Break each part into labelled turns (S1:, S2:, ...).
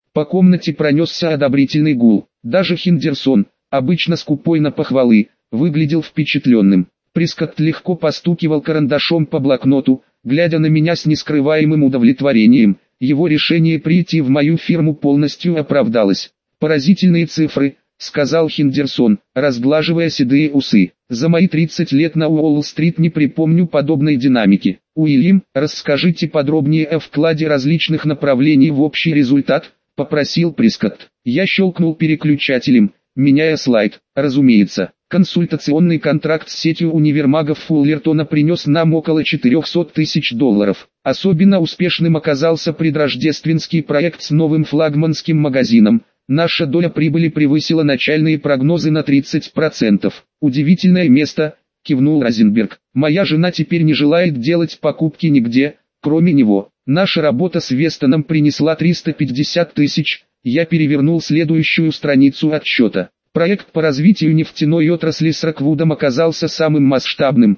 S1: По комнате пронесся одобрительный гул. Даже Хендерсон, обычно скупой на похвалы, выглядел впечатленным. Прескотт легко постукивал карандашом по блокноту, глядя на меня с нескрываемым удовлетворением. Его решение прийти в мою фирму полностью оправдалось. «Поразительные цифры», — сказал Хендерсон, разглаживая седые усы. «За мои 30 лет на Уолл-стрит не припомню подобной динамики. Уильям, расскажите подробнее о вкладе различных направлений в общий результат», — попросил Прескотт. Я щелкнул переключателем, меняя слайд. Разумеется, консультационный контракт с сетью универмагов Фуллертона принес нам около $400 тысяч. Особенно успешным оказался предрождественский проект с новым флагманским магазином. Наша доля прибыли превысила начальные прогнозы на 30%. «Удивительное место», — кивнул Розенберг. «Моя жена теперь не желает делать покупки нигде, кроме него. Наша работа с Вестоном принесла 350 тысяч». Я перевернул следующую страницу отчета. Проект по развитию нефтяной отрасли с Роквудом оказался самым масштабным.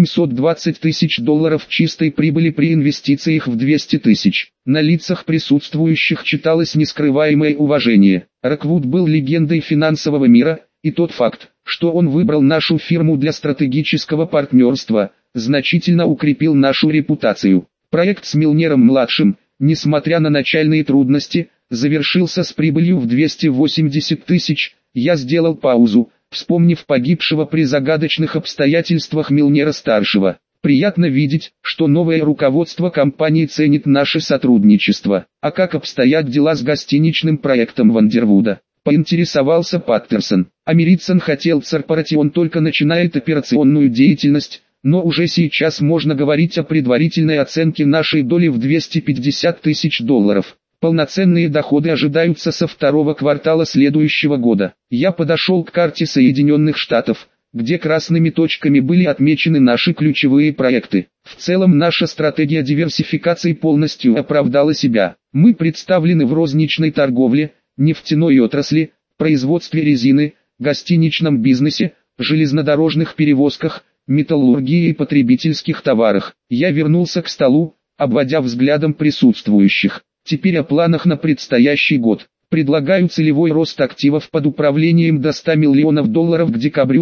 S1: $720 тысяч чистой прибыли при инвестициях в 200 тысяч. На лицах присутствующих читалось нескрываемое уважение. Роквуд был легендой финансового мира, и тот факт, что он выбрал нашу фирму для стратегического партнерства, значительно укрепил нашу репутацию. Проект с Милнером-младшим, несмотря на начальные трудности, завершился с прибылью в 280 тысяч. Я сделал паузу, вспомнив погибшего при загадочных обстоятельствах Милнера-старшего. Приятно видеть, что новое руководство компании ценит наше сотрудничество. А как обстоят дела с гостиничным проектом Вандервуда? Поинтересовался Паттерсон. Америтсон хотел Церпоратион только начинает операционную деятельность, но уже сейчас можно говорить о предварительной оценке нашей доли в $250 тысяч. Полноценные доходы ожидаются со второго квартала следующего года. Я подошел к карте Соединенных Штатов, где красными точками были отмечены наши ключевые проекты. В целом наша стратегия диверсификации полностью оправдала себя. Мы представлены в розничной торговле, нефтяной отрасли, производстве резины, гостиничном бизнесе, железнодорожных перевозках, металлургии и потребительских товарах. Я вернулся к столу, обводя взглядом присутствующих. Теперь о планах на предстоящий год. Предлагаю целевой рост активов под управлением до $100 миллионов к декабрю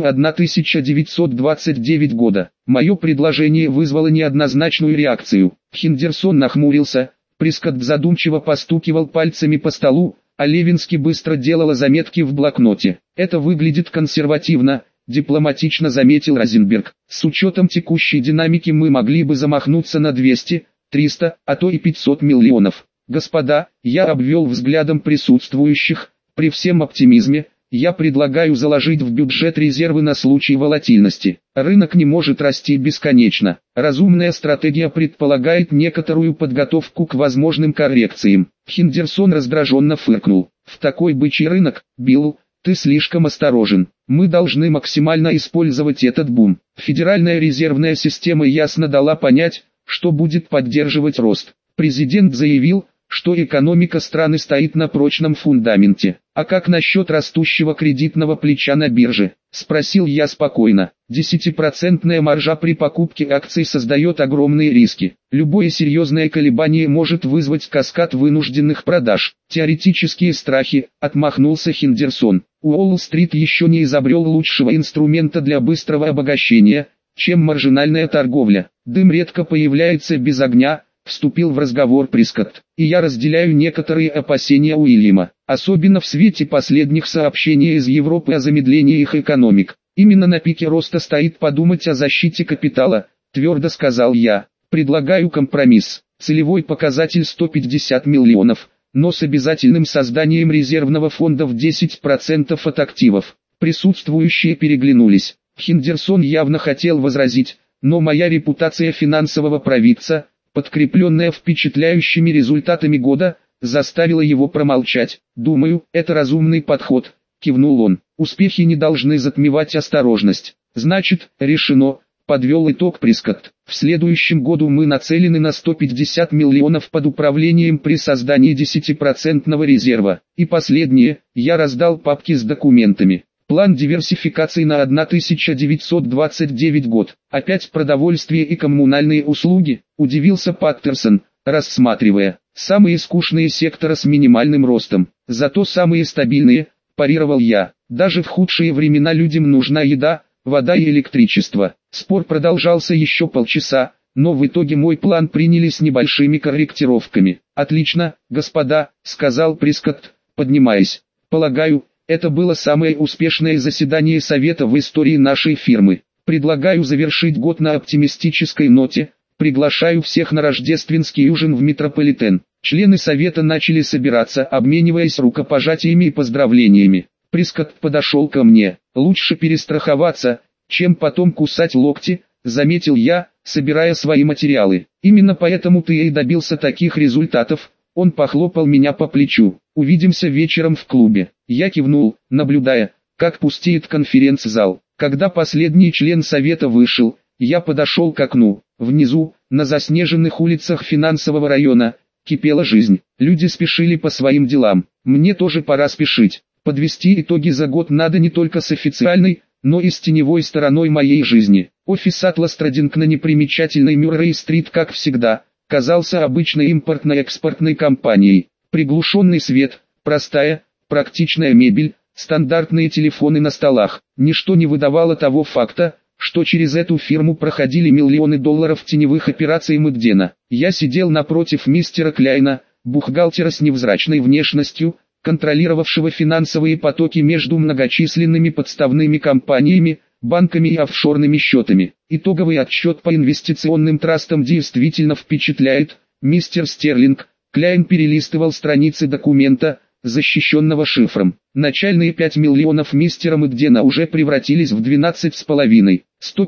S1: 1929 года. Мое предложение вызвало неоднозначную реакцию. Хендерсон нахмурился, Прескотт задумчиво постукивал пальцами по столу, а Левински быстро делала заметки в блокноте. «Это выглядит консервативно», — дипломатично заметил Розенберг. «С учетом текущей динамики мы могли бы замахнуться на 200, 300, а то и 500 миллионов. Господа, я обвел взглядом присутствующих, при всем оптимизме, я предлагаю заложить в бюджет резервы на случай волатильности. Рынок не может расти бесконечно. Разумная стратегия предполагает некоторую подготовку к возможным коррекциям». Хендерсон раздраженно фыркнул. «В такой бычий рынок, Билл, ты слишком осторожен. Мы должны максимально использовать этот бум». Федеральная резервная система ясно дала понять, что будет поддерживать рост. Президент заявил, что экономика страны стоит на прочном фундаменте. «А как насчет растущего кредитного плеча на бирже?» – спросил я спокойно. 10% маржа при покупке акций создает огромные риски. Любое серьезное колебание может вызвать каскад вынужденных продаж. «Теоретические страхи», – отмахнулся Хендерсон. «Уолл-стрит еще не изобрел лучшего инструмента для быстрого обогащения, чем маржинальная торговля. Дым редко появляется без огня», — вступил в разговор Прескотт. «И я разделяю некоторые опасения Уильяма, особенно в свете последних сообщений из Европы о замедлении их экономик. Именно на пике роста стоит подумать о защите капитала», — твердо сказал я. «Предлагаю компромисс. Целевой показатель 150 миллионов, но с обязательным созданием резервного фонда в 10% от активов». Присутствующие переглянулись. Хендерсон явно хотел возразить, но моя репутация финансового провидца, подкрепленная впечатляющими результатами года, заставила его промолчать. «Думаю, это разумный подход», — кивнул он. «Успехи не должны затмевать осторожность». «Значит, решено», — подвел итог Прескотт. «В следующем году мы нацелены на 150 миллионов под управлением при создании 10% резерва». И последнее, я раздал папки с документами. План диверсификации на 1929 год. «Опять продовольствие и коммунальные услуги», — удивился Паттерсон. рассматривая самые скучные секторы с минимальным ростом, зато самые стабильные, парировал я. Даже в худшие времена людям нужна еда, вода и электричество. Спор продолжался еще полчаса, но в итоге мой план приняли с небольшими корректировками. «Отлично, господа», — сказал Прескотт, поднимаясь. «Полагаю, это было самое успешное заседание совета в истории нашей фирмы. Предлагаю завершить год на оптимистической ноте. Приглашаю всех на рождественский ужин в Метрополитен». Члены совета начали собираться, обмениваясь рукопожатиями и поздравлениями. Прескотт подошел ко мне. «Лучше перестраховаться, чем потом кусать локти», — заметил я, собирая свои материалы. «Именно поэтому ты и добился таких результатов». Он похлопал меня по плечу. «Увидимся вечером в клубе». Я кивнул, наблюдая, как пустеет конференц-зал. Когда последний член совета вышел, я подошел к окну. Внизу, на заснеженных улицах финансового района, кипела жизнь. Люди спешили по своим делам. Мне тоже пора спешить. Подвести итоги за год надо не только с официальной, но и с теневой стороной моей жизни. Офис Atlas Trading на непримечательной Мюррей-стрит, как всегда, казался обычной импортно-экспортной компанией. Приглушенный свет, простая, практичная мебель, стандартные телефоны на столах. Ничто не выдавало того факта, что через эту фирму проходили миллионы долларов теневых операций Мэгдена. Я сидел напротив мистера Кляйна, бухгалтера с невзрачной внешностью, контролировавшего финансовые потоки между многочисленными подставными компаниями, банками и офшорными счетами. Итоговый отчет по инвестиционным трастам действительно впечатляет, мистер Стерлинг. Кляйн перелистывал страницы документа, защищенного шифром. Начальные 5 миллионов мистера Мэгдена уже превратились в 12,5,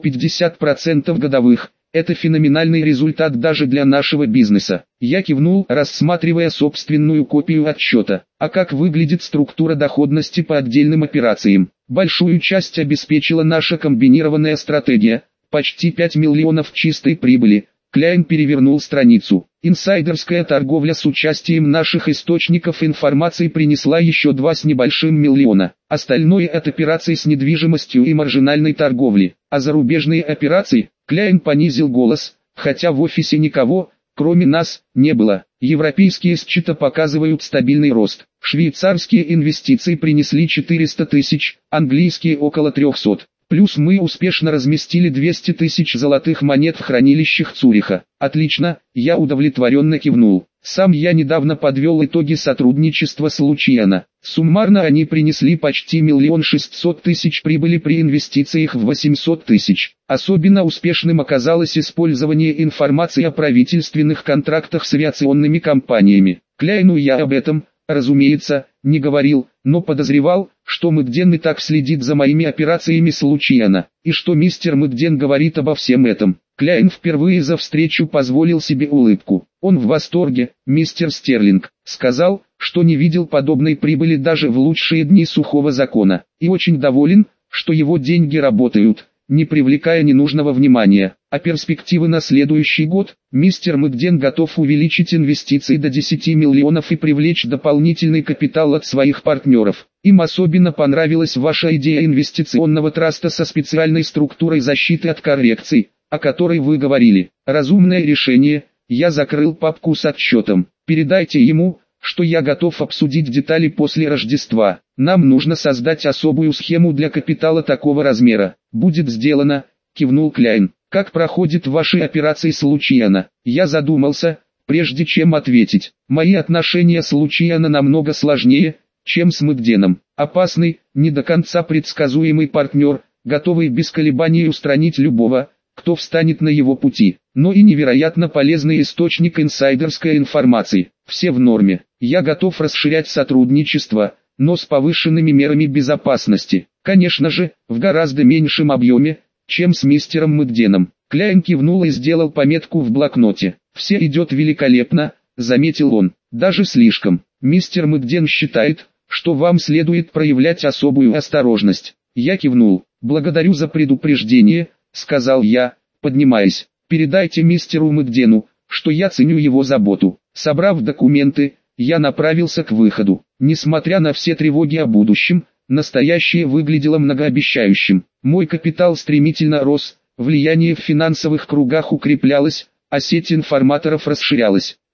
S1: 150% годовых. Это феноменальный результат даже для нашего бизнеса. Я кивнул, рассматривая собственную копию отчета. А как выглядит структура доходности по отдельным операциям? Большую часть обеспечила наша комбинированная стратегия, почти 5 миллионов чистой прибыли. Кляйн перевернул страницу. Инсайдерская торговля с участием наших источников информации принесла еще 2 с небольшим миллиона. Остальное от операций с недвижимостью и маржинальной торговли. А зарубежные операции? Кляйн понизил голос, хотя в офисе никого, кроме нас, не было. Европейские счета показывают стабильный рост. Швейцарские инвестиции принесли 400 тысяч, английские около 300. Плюс мы успешно разместили 200 тысяч золотых монет в хранилищах Цюриха. Отлично, я удовлетворенно кивнул. Сам я недавно подвел итоги сотрудничества с Лучиано. Суммарно они принесли почти 1 600 000 прибыли при инвестициях в 800 тысяч. Особенно успешным оказалось использование информации о правительственных контрактах с авиационными компаниями. Кляйну я об этом, разумеется, не говорил, но подозревал, что Мэгден и так следит за моими операциями с Лучиано, и что мистер Мэгден говорит обо всем этом. Кляйн впервые за встречу позволил себе улыбку. Он в восторге, мистер Стерлинг, сказал, что не видел подобной прибыли даже в лучшие дни сухого закона, и очень доволен, что его деньги работают, не привлекая ненужного внимания. А перспективы на следующий год, мистер Мэгден готов увеличить инвестиции до 10 миллионов и привлечь дополнительный капитал от своих партнеров. Им особенно понравилась ваша идея инвестиционного траста со специальной структурой защиты от коррекций, о которой вы говорили. Разумное решение. Я закрыл папку с отчетом. Передайте ему, что я готов обсудить детали после Рождества. Нам нужно создать особую схему для капитала такого размера. Будет сделано, кивнул Кляйн. Как проходят ваши операции с Лучиано? Я задумался, прежде чем ответить. Мои отношения с Лучиано намного сложнее, чем с Мэгденом. Опасный, не до конца предсказуемый партнер, готовый без колебаний устранить любого, кто встанет на его пути, но и невероятно полезный источник инсайдерской информации. Все в норме. Я готов расширять сотрудничество, но с повышенными мерами безопасности. Конечно же, в гораздо меньшем объеме, чем с мистером Мэгденом. Кляйн кивнул и сделал пометку в блокноте. «Все идет великолепно», — заметил он, — «даже слишком. Мистер Мэгден считает, что вам следует проявлять особую осторожность». Я кивнул. «Благодарю за предупреждение», — сказал я, поднимаясь. «Передайте мистеру Мэгдену, что я ценю его заботу». Собрав документы, я направился к выходу. Несмотря на все тревоги о будущем, настоящее выглядело многообещающим. Мой капитал стремительно рос, влияние в финансовых кругах укреплялось, а сеть информаторов расширялась.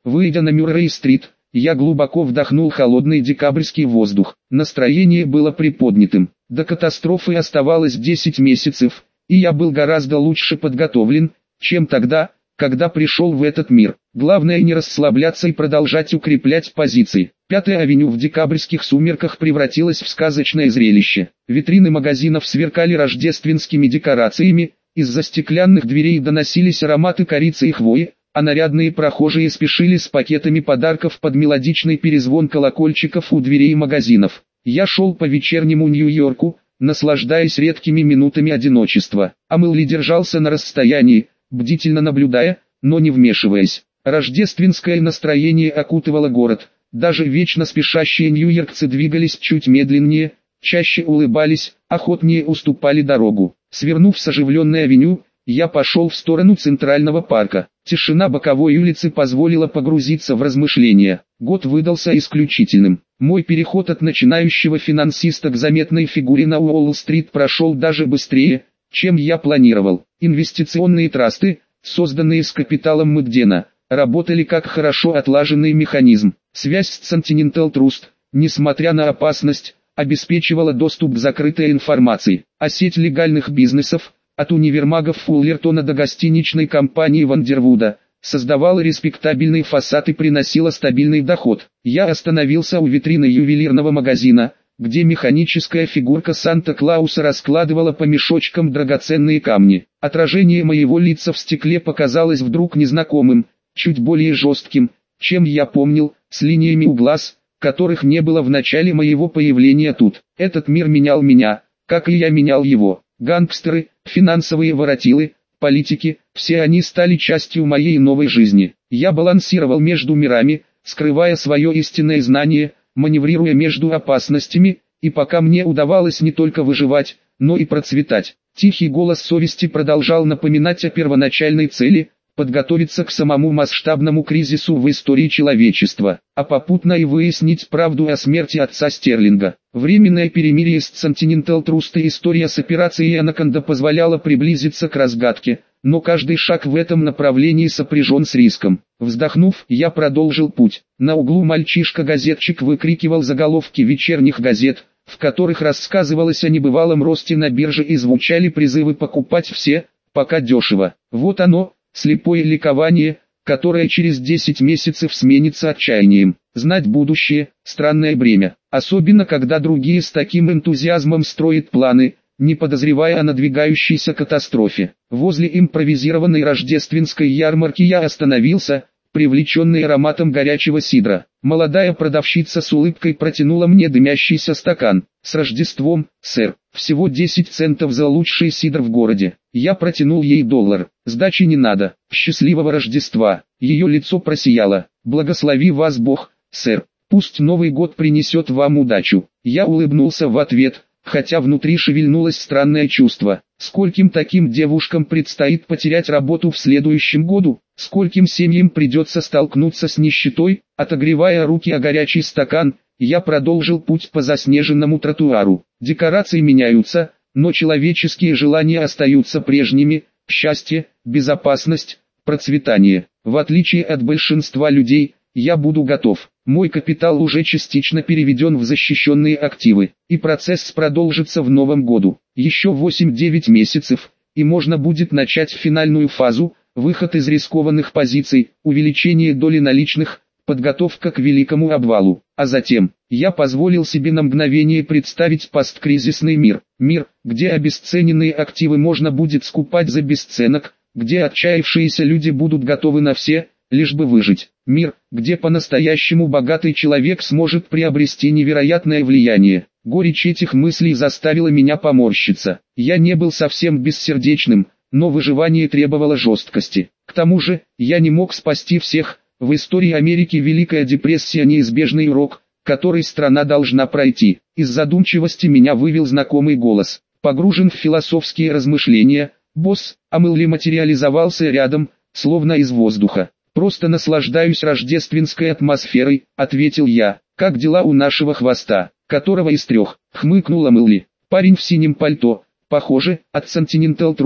S1: Выйдя на Мюррей-стрит, я глубоко вдохнул холодный декабрьский воздух. Настроение было приподнятым. До катастрофы оставалось 10 месяцев, и я был гораздо лучше подготовлен, чем тогда, когда пришел в этот мир. Главное не расслабляться и продолжать укреплять позиции. Пятая авеню в декабрьских сумерках превратилась в сказочное зрелище. Витрины магазинов сверкали рождественскими декорациями, из-за стеклянных дверей доносились ароматы корицы и хвои, а нарядные прохожие спешили с пакетами подарков под мелодичный перезвон колокольчиков у дверей магазинов. Я шел по вечернему Нью-Йорку, наслаждаясь редкими минутами одиночества. Амелли держался на расстоянии, бдительно наблюдая, но не вмешиваясь. Рождественское настроение окутывало город. Даже вечно спешащие нью-йоркцы двигались чуть медленнее, чаще улыбались, охотнее уступали дорогу. Свернув с оживленной авеню, я пошел в сторону Центрального парка. Тишина боковой улицы позволила погрузиться в размышления. Год выдался исключительным. Мой переход от начинающего финансиста к заметной фигуре на Уолл-стрит прошел даже быстрее, чем я планировал. Инвестиционные трасты, созданные с капиталом Мэгдена, работали как хорошо отлаженный механизм. Связь с Continental Trust, несмотря на опасность, обеспечивала доступ к закрытой информации, а сеть легальных бизнесов, от универмагов Фуллертона до гостиничной компании Вандервуда, создавала респектабельный фасад и приносила стабильный доход. Я остановился у витрины ювелирного магазина, где механическая фигурка Санта-Клауса раскладывала по мешочкам драгоценные камни. Отражение моего лица в стекле показалось вдруг незнакомым, чуть более жестким, чем я помнил, с линиями у глаз, которых не было в начале моего появления тут. Этот мир менял меня, как и я менял его. Гангстеры, финансовые воротилы, политики, все они стали частью моей новой жизни. Я балансировал между мирами, скрывая свое истинное знание, маневрируя между опасностями, и пока мне удавалось не только выживать, но и процветать. Тихий голос совести продолжал напоминать о первоначальной цели – подготовиться к самому масштабному кризису в истории человечества, а попутно и выяснить правду о смерти отца Стерлинга. Временное перемирие с Continental Trust и история с операцией Анаконда позволяла приблизиться к разгадке, но каждый шаг в этом направлении сопряжен с риском. Вздохнув, я продолжил путь. На углу мальчишка-газетчик выкрикивал заголовки вечерних газет, в которых рассказывалось о небывалом росте на бирже и звучали призывы покупать все, пока дешево. Вот оно, слепое ликование, которое через 10 месяцев сменится отчаянием. Знать будущее – странное бремя, особенно когда другие с таким энтузиазмом строят планы, не подозревая о надвигающейся катастрофе. Возле импровизированной рождественской ярмарки я остановился, привлеченный ароматом горячего сидра. Молодая продавщица с улыбкой протянула мне дымящийся стакан. «С Рождеством, сэр! Всего 10 центов за лучший сидр в городе». Я протянул ей $1. «Сдачи не надо. Счастливого Рождества!» Ее лицо просияло. «Благослови вас Бог, сэр. Пусть Новый год принесет вам удачу». Я улыбнулся в ответ, хотя внутри шевельнулось странное чувство. Скольким таким девушкам предстоит потерять работу в следующем году? Скольким семьям придется столкнуться с нищетой? Отогревая руки о горячий стакан, я продолжил путь по заснеженному тротуару. Декорации меняются, но человеческие желания остаются прежними: счастье, безопасность, процветание. В отличие от большинства людей, я буду готов. Мой капитал уже частично переведен в защищенные активы, и процесс продолжится в новом году. Еще 8-9 месяцев, и можно будет начать финальную фазу, выход из рискованных позиций, увеличение доли наличных, подготовка к великому обвалу. А затем, я позволил себе на мгновение представить посткризисный мир. Мир, где обесцененные активы можно будет скупать за бесценок, где отчаявшиеся люди будут готовы на все, лишь бы выжить. Мир, где по-настоящему богатый человек сможет приобрести невероятное влияние. Горечь этих мыслей заставила меня поморщиться. Я не был совсем бессердечным, но выживание требовало жесткости. К тому же, я не мог спасти всех. В истории Америки Великая депрессия – неизбежный урок, который страна должна пройти. Из задумчивости меня вывел знакомый голос. Погружен в философские размышления, босс, Амелли материализовался рядом, словно из воздуха. «Просто наслаждаюсь рождественской атмосферой», — ответил я. «Как дела у нашего хвоста, которого из трех?» — хмыкнула Мэлли. «Парень в синем пальто, похоже, от Continental Trust,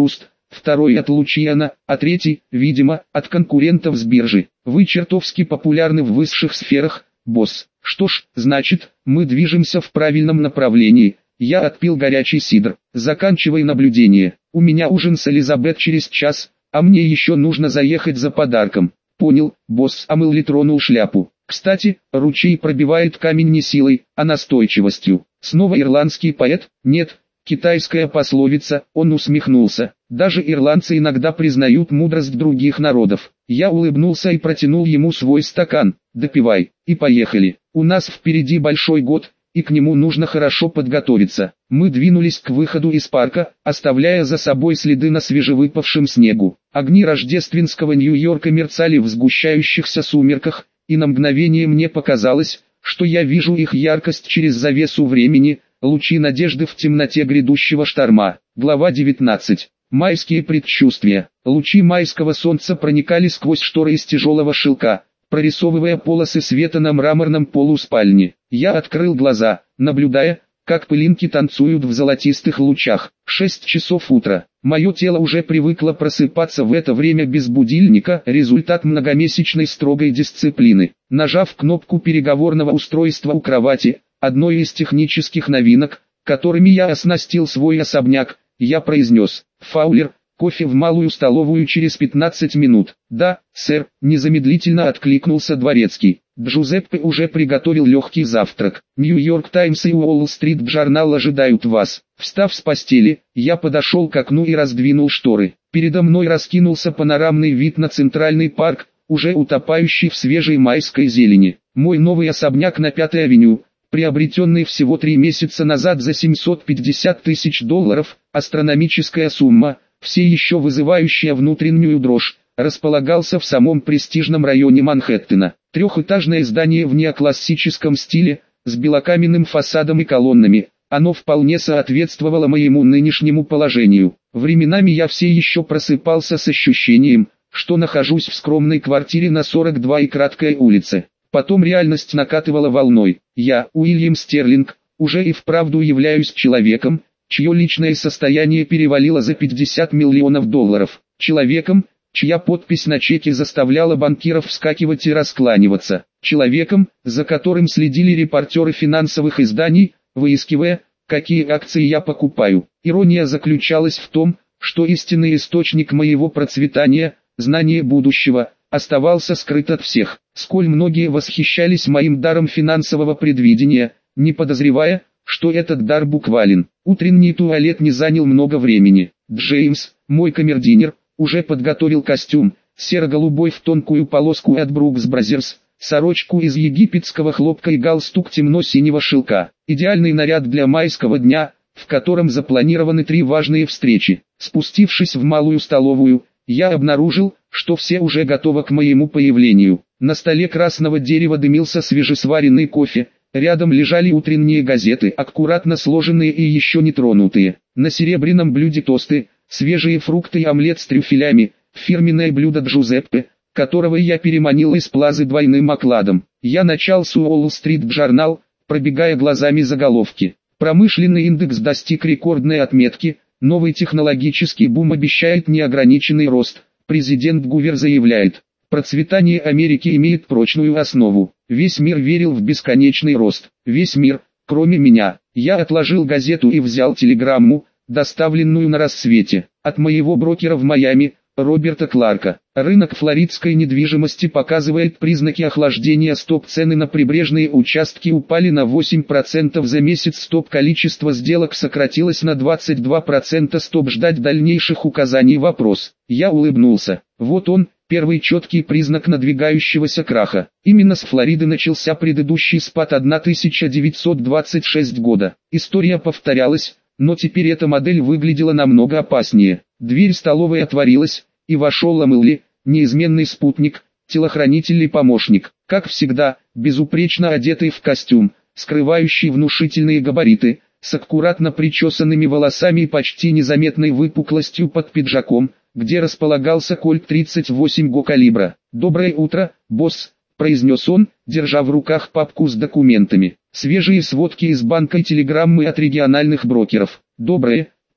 S1: второй от Лучиана, а третий, видимо, от конкурентов с биржи. Вы чертовски популярны в высших сферах, босс. Что ж, значит, мы движемся в правильном направлении. Я отпил горячий сидр. Заканчивай наблюдение. У меня ужин с Элизабет через час, а мне еще нужно заехать за подарком. Понял, босс. А Мэлли тронул шляпу. Кстати, ручей пробивает камень не силой, а настойчивостью. Снова ирландский поэт? Нет, китайская пословица. Он усмехнулся. Даже ирландцы иногда признают мудрость других народов. Я улыбнулся и протянул ему свой стакан. Допивай, и поехали. У нас впереди большой год, и к нему нужно хорошо подготовиться. Мы двинулись к выходу из парка, оставляя за собой следы на свежевыпавшем снегу. Огни рождественского Нью-Йорка мерцали в сгущающихся сумерках, и на мгновение мне показалось, что я вижу их яркость через завесу времени, лучи надежды в темноте грядущего шторма. Глава 19. Майские предчувствия. Лучи майского солнца проникали сквозь шторы из тяжелого шелка, прорисовывая полосы света на мраморном полу спальни. Я открыл глаза, наблюдая, как пылинки танцуют в золотистых лучах. 6 часов утра. Мое тело уже привыкло просыпаться в это время без будильника, результат многомесячной строгой дисциплины. Нажав кнопку переговорного устройства у кровати, одной из технических новинок, которыми я оснастил свой особняк, я произнес: «Фаулер, кофе в малую столовую через 15 минут». «Да, сэр», незамедлительно откликнулся дворецкий. Джузеппе уже приготовил легкий завтрак. Нью-Йорк Таймс и Уолл-Стрит Джорнал ожидают вас. Встав с постели, я подошел к окну и раздвинул шторы. Передо мной раскинулся панорамный вид на Центральный парк, уже утопающий в свежей майской зелени. Мой новый особняк на 5-й авеню, приобретенный всего 3 месяца назад за $750 тысяч, астрономическая сумма, все еще вызывающая внутреннюю дрожь, располагался в самом престижном районе Манхэттена. Трехэтажное здание в неоклассическом стиле, с белокаменным фасадом и колоннами, оно вполне соответствовало моему нынешнему положению. Временами я все еще просыпался с ощущением, что нахожусь в скромной квартире на 42 и краткой улице. Потом реальность накатывала волной. Я, Уильям Стерлинг, уже и вправду являюсь человеком, чье личное состояние перевалило за $50 миллионов. Человеком, чья подпись на чеке заставляла банкиров вскакивать и раскланиваться. Человеком, за которым следили репортеры финансовых изданий, выискивая, какие акции я покупаю. Ирония заключалась в том, что истинный источник моего процветания, знание будущего, оставался скрыт от всех. Сколь многие восхищались моим даром финансового предвидения, не подозревая, что этот дар буквален. Утренний туалет не занял много времени. Джеймс, мой камердинер, уже подготовил костюм, серо-голубой в тонкую полоску от Brooks Brothers, сорочку из египетского хлопка и галстук темно-синего шелка. Идеальный наряд для майского дня, в котором запланированы 3 важные встречи. Спустившись в малую столовую, я обнаружил, что все уже готовы к моему появлению. На столе красного дерева дымился свежесваренный кофе, рядом лежали утренние газеты, аккуратно сложенные и еще не тронутые. На серебряном блюде тосты, свежие фрукты и омлет с трюфелями, фирменное блюдо Джузеппе, которого я переманил из Плазы двойным окладом. Я начал с Уолл-Стрит Джорнал, пробегая глазами заголовки. Промышленный индекс достиг рекордной отметки, новый технологический бум обещает неограниченный рост. Президент Гувер заявляет: процветание Америки имеет прочную основу. Весь мир верил в бесконечный рост. Весь мир, кроме меня. Я отложил газету и взял телеграмму, доставленную на рассвете, от моего брокера в Майами, Роберта Кларка. Рынок флоридской недвижимости показывает признаки охлаждения. Стоп-цены на прибрежные участки упали на 8% за месяц. Стоп-количество сделок сократилось на 22%. Стоп, ждать дальнейших указаний. Вопрос. Я улыбнулся. Вот он, первый четкий признак надвигающегося краха. Именно с Флориды начался предыдущий спад 1926 года. История повторялась, но теперь эта модель выглядела намного опаснее. Дверь столовой отворилась, и вошел Мэлли, неизменный спутник, телохранитель и помощник. Как всегда, безупречно одетый в костюм, скрывающий внушительные габариты, с аккуратно причесанными волосами и почти незаметной выпуклостью под пиджаком, где располагался кольт 38-го калибра. «Доброе утро, босс», — произнес он, держа в руках папку с документами. «Свежие сводки из банка и телеграммы от региональных брокеров». «Доброе»,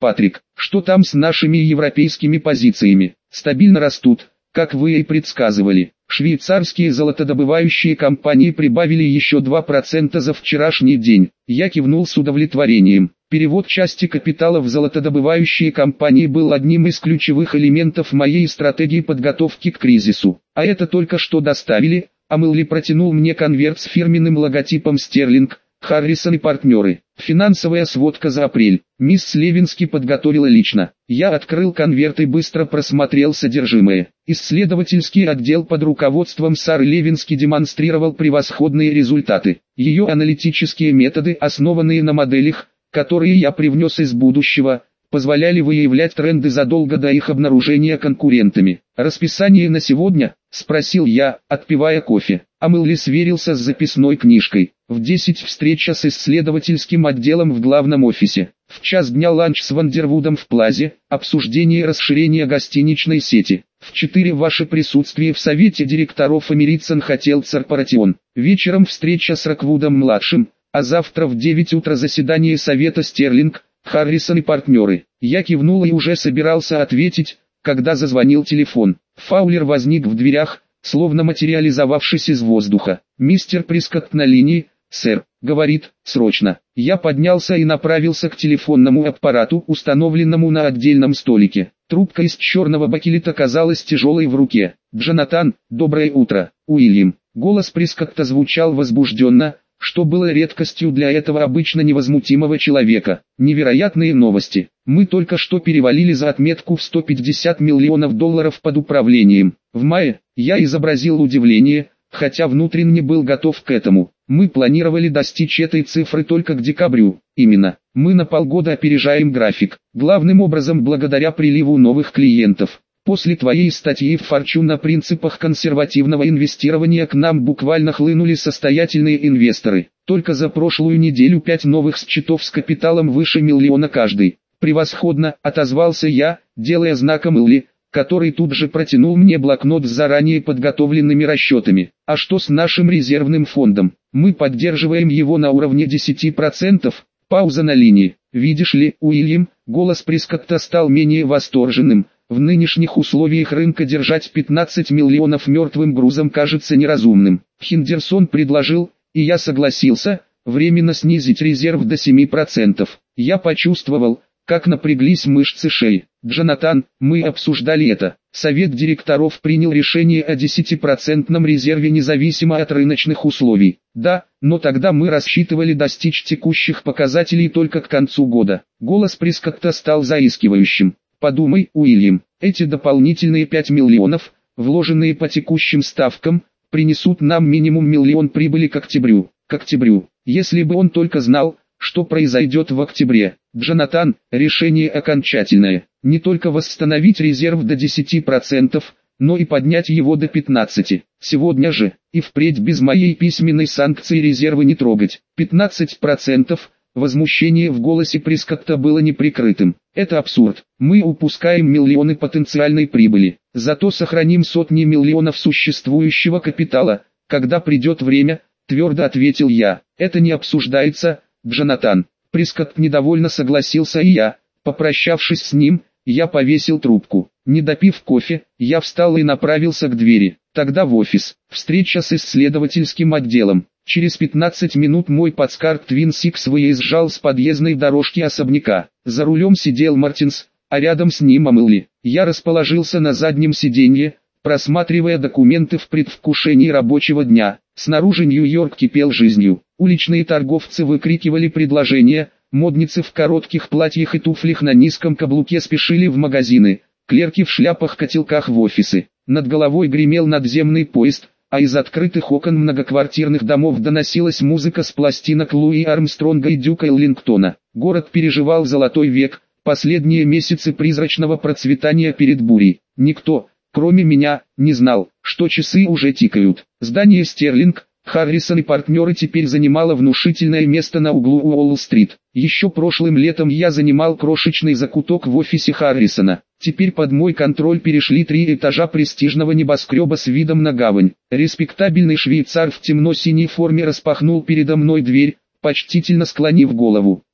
S1: Патрик, что там с нашими европейскими позициями? Стабильно растут, как вы и предсказывали. Швейцарские золотодобывающие компании прибавили еще 2% за вчерашний день. Я кивнул с удовлетворением. Перевод части капитала в золотодобывающие компании был одним из ключевых элементов моей стратегии подготовки к кризису. А это только что доставили. Амелли протянул мне конверт с фирменным логотипом Стерлинг, Харрисон и партнеры. Финансовая сводка за апрель. Мисс Левински подготовила лично. Я открыл конверт и быстро просмотрел содержимое. Исследовательский отдел под руководством Сары Левински демонстрировал превосходные результаты. Ее аналитические методы, основанные на моделях, которые я привнес из будущего, позволяли выявлять тренды задолго до их обнаружения конкурентами. «Расписание на сегодня?» – спросил я, отпивая кофе. Амелли сверился с записной книжкой. В 10 встреча с исследовательским отделом в главном офисе. В час дня ланч с Вандервудом в Плазе, обсуждение расширения гостиничной сети. В 4 ваше присутствие в совете директоров American Hotel Corporation. Вечером встреча с Роквудом-младшим, а завтра в 9 утра заседание совета Стерлинг, Харрисон и партнеры. Я кивнул и уже собирался ответить, когда зазвонил телефон. Фаулер возник в дверях, словно материализовавшись из воздуха. «Мистер Прискотт на линии, сэр», — говорит, — «срочно». Я поднялся и направился к телефонному аппарату, установленному на отдельном столике. Трубка из черного бакелита казалась тяжелой в руке. «Джонатан, доброе утро, Уильям». Голос Прискотта звучал возбужденно, что было редкостью для этого обычно невозмутимого человека. Невероятные новости. Мы только что перевалили за отметку в $150 миллионов под управлением. В мае я изобразил удивление, хотя внутренне был готов к этому. Мы планировали достичь этой цифры только к декабрю. Именно. Мы на полгода опережаем график. Главным образом благодаря приливу новых клиентов. После твоей статьи в Fortune о принципах консервативного инвестирования к нам буквально хлынули состоятельные инвесторы. Только за прошлую неделю 5 новых счетов с капиталом выше $1 миллион каждый. «Превосходно», — отозвался я, делая знак Амелли, который тут же протянул мне блокнот с заранее подготовленными расчетами. «А что с нашим резервным фондом? Мы поддерживаем его на уровне 10%. Пауза на линии. «Видишь ли, Уильям», голос Прискотта стал менее восторженным. «В нынешних условиях рынка держать 15 миллионов мертвым грузом кажется неразумным. Хендерсон предложил, и я согласился, временно снизить резерв до 7%. Я почувствовал, как напряглись мышцы шеи. Джонатан, мы обсуждали это. Совет директоров принял решение о 10% резерве независимо от рыночных условий. Да, но тогда мы рассчитывали достичь текущих показателей только к концу года». Голос Прискотта стал заискивающим. «Подумай, Уильям, эти дополнительные 5 миллионов, вложенные по текущим ставкам, принесут нам минимум $1 миллион прибыли к октябрю. Если бы он только знал, что произойдет в октябре. Джонатан, решение окончательное. Не только восстановить резерв до 10%, но и поднять его до 15%. Сегодня же, и впредь без моей письменной санкции резервы не трогать. 15%. Возмущение в голосе Прискотта было неприкрытым. «Это абсурд. Мы упускаем миллионы потенциальной прибыли. Зато сохраним сотни миллионов существующего капитала, когда придет время», твердо ответил я. «Это не обсуждается, Джонатан». Прискотт недовольно согласился, и я, попрощавшись с ним, я повесил трубку. Не допив кофе, я встал и направился к двери. Тогда в офис. Встреча с исследовательским отделом. Через 15 минут мой Пацкарт Twin Six выезжал с подъездной дорожки особняка. За рулем сидел Мартинс, а рядом с ним Амелли. Я расположился на заднем сиденье, просматривая документы в предвкушении рабочего дня. Снаружи Нью-Йорк кипел жизнью. Уличные торговцы выкрикивали предложения, модницы в коротких платьях и туфлях на низком каблуке спешили в магазины, клерки в шляпах-котелках в офисы. Над головой гремел надземный поезд, а из открытых окон многоквартирных домов доносилась музыка с пластинок Луи Армстронга и Дюка Эллингтона. Город переживал золотой век, последние месяцы призрачного процветания перед бурей. Никто, кроме меня, не знал, что часы уже тикают. Здание Стерлинг, Харрисон и партнеры теперь занимало внушительное место на углу Уолл-стрит. Еще прошлым летом я занимал крошечный закуток в офисе Харрисона. Теперь под мой контроль перешли 3 этажа престижного небоскреба с видом на гавань. Респектабельный швейцар в темно-синей форме распахнул передо мной дверь, почтительно склонив голову.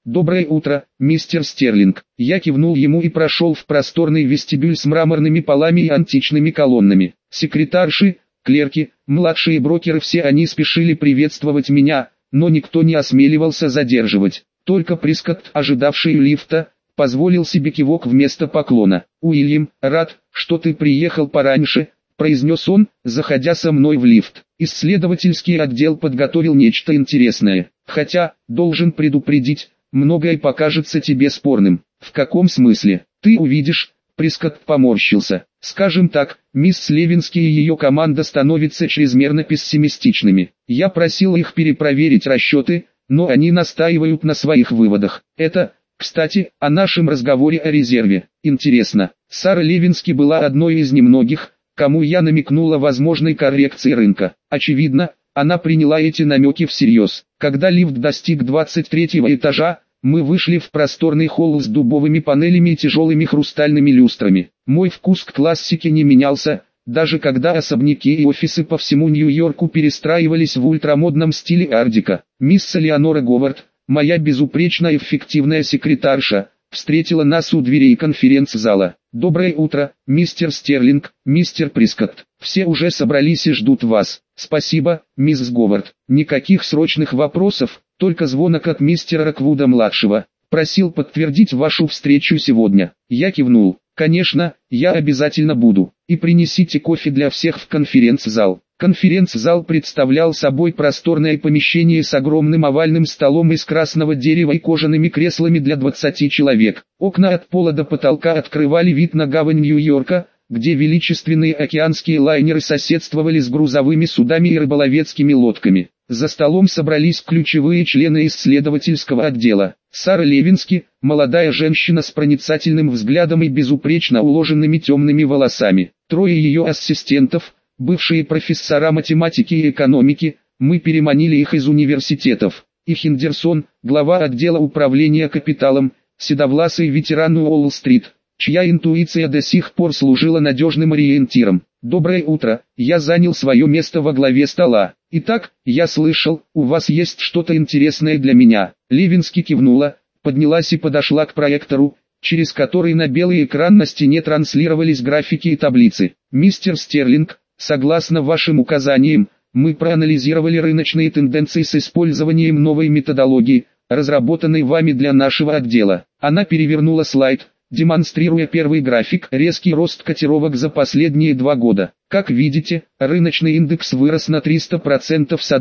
S1: «Доброе утро, мистер Стерлинг». Я кивнул ему и прошел в просторный вестибюль с мраморными полами и античными колоннами. Секретарши, клерки, младшие брокеры, все они спешили приветствовать меня, но никто не осмеливался задерживать. Только Прискотт, ожидавший лифта, позволил себе кивок вместо поклона. «Уильям, рад, что ты приехал пораньше», — произнес он, заходя со мной в лифт. «Исследовательский отдел подготовил нечто интересное. Хотя, должен предупредить, многое покажется тебе спорным». «В каком смысле?» «Ты увидишь». Прискотт поморщился. «Скажем так, мисс Левински и ее команда становятся чрезмерно пессимистичными. Я просил их перепроверить расчеты, но они настаивают на своих выводах. Это, кстати, о нашем разговоре о резерве. Интересно, Сара Левински была одной из немногих, кому я намекнула о возможной коррекции рынка. Очевидно, она приняла эти намеки всерьез. Когда лифт достиг 23-го этажа, мы вышли в просторный холл с дубовыми панелями и тяжелыми хрустальными люстрами. Мой вкус к классике не менялся, даже когда особняки и офисы по всему Нью-Йорку перестраивались в ультрамодном стиле ар-деко. Мисс Элеонора Говард, моя безупречно эффективная секретарша, встретила нас у дверей конференц-зала. «Доброе утро, мистер Стерлинг, мистер Прискотт. Все уже собрались и ждут вас». «Спасибо, мисс Говард. Никаких срочных вопросов, только звонок от мистера Роквуда-младшего. Просил подтвердить вашу встречу сегодня». Я кивнул. «Конечно, я обязательно буду. И принесите кофе для всех в конференц-зал». Конференц-зал представлял собой просторное помещение с огромным овальным столом из красного дерева и кожаными креслами для 20 человек. Окна от пола до потолка открывали вид на гавань Нью-Йорка, где величественные океанские лайнеры соседствовали с грузовыми судами и рыболовецкими лодками. За столом собрались ключевые члены исследовательского отдела. Сара Левински, молодая женщина с проницательным взглядом и безупречно уложенными темными волосами. Трое ее ассистентов, бывшие профессора математики и экономики, мы переманили их из университетов. И Хендерсон, глава отдела управления капиталом, седовласый ветеран Уолл-стрит, чья интуиция до сих пор служила надежным ориентиром. «Доброе утро», я занял свое место во главе стола. «Итак, я слышал, у вас есть что-то интересное для меня». Левински кивнула, поднялась и подошла к проектору, через который на белый экран на стене транслировались графики и таблицы. «Мистер Стерлинг, согласно вашим указаниям, мы проанализировали рыночные тенденции с использованием новой методологии, разработанной вами для нашего отдела». Она перевернула слайд, демонстрируя первый график: резкий рост котировок за последние 2 года. Как видите, рыночный индекс вырос на 300% с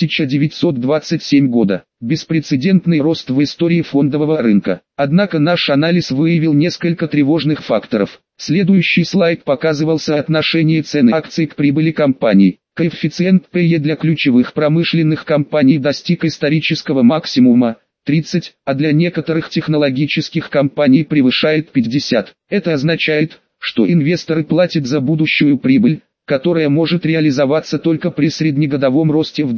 S1: 1927 года. Беспрецедентный рост в истории фондового рынка. Однако наш анализ выявил несколько тревожных факторов. Следующий слайд показывал соотношение цены акций к прибыли компаний. Коэффициент PE для ключевых промышленных компаний достиг исторического максимума 30, а для некоторых технологических компаний превышает 50. Это означает, что инвесторы платят за будущую прибыль, которая может реализоваться только при среднегодовом росте в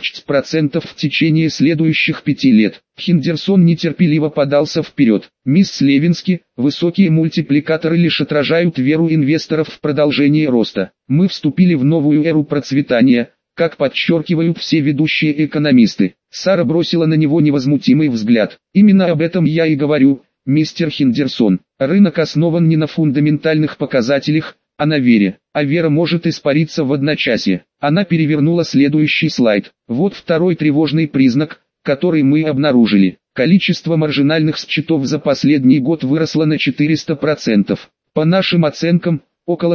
S1: 20% в течение следующих 5 лет. Хендерсон нетерпеливо подался вперед. «Мисс Левински, высокие мультипликаторы лишь отражают веру инвесторов в продолжение роста. Мы вступили в новую эру процветания, как подчеркивают все ведущие экономисты». Сара бросила на него невозмутимый взгляд. «Именно об этом я и говорю, мистер Хендерсон. Рынок основан не на фундаментальных показателях, а на вере. А вера может испариться в одночасье». Она перевернула следующий слайд. «Вот второй тревожный признак, который мы обнаружили. Количество маржинальных счетов за последний год выросло на 400%. По нашим оценкам, около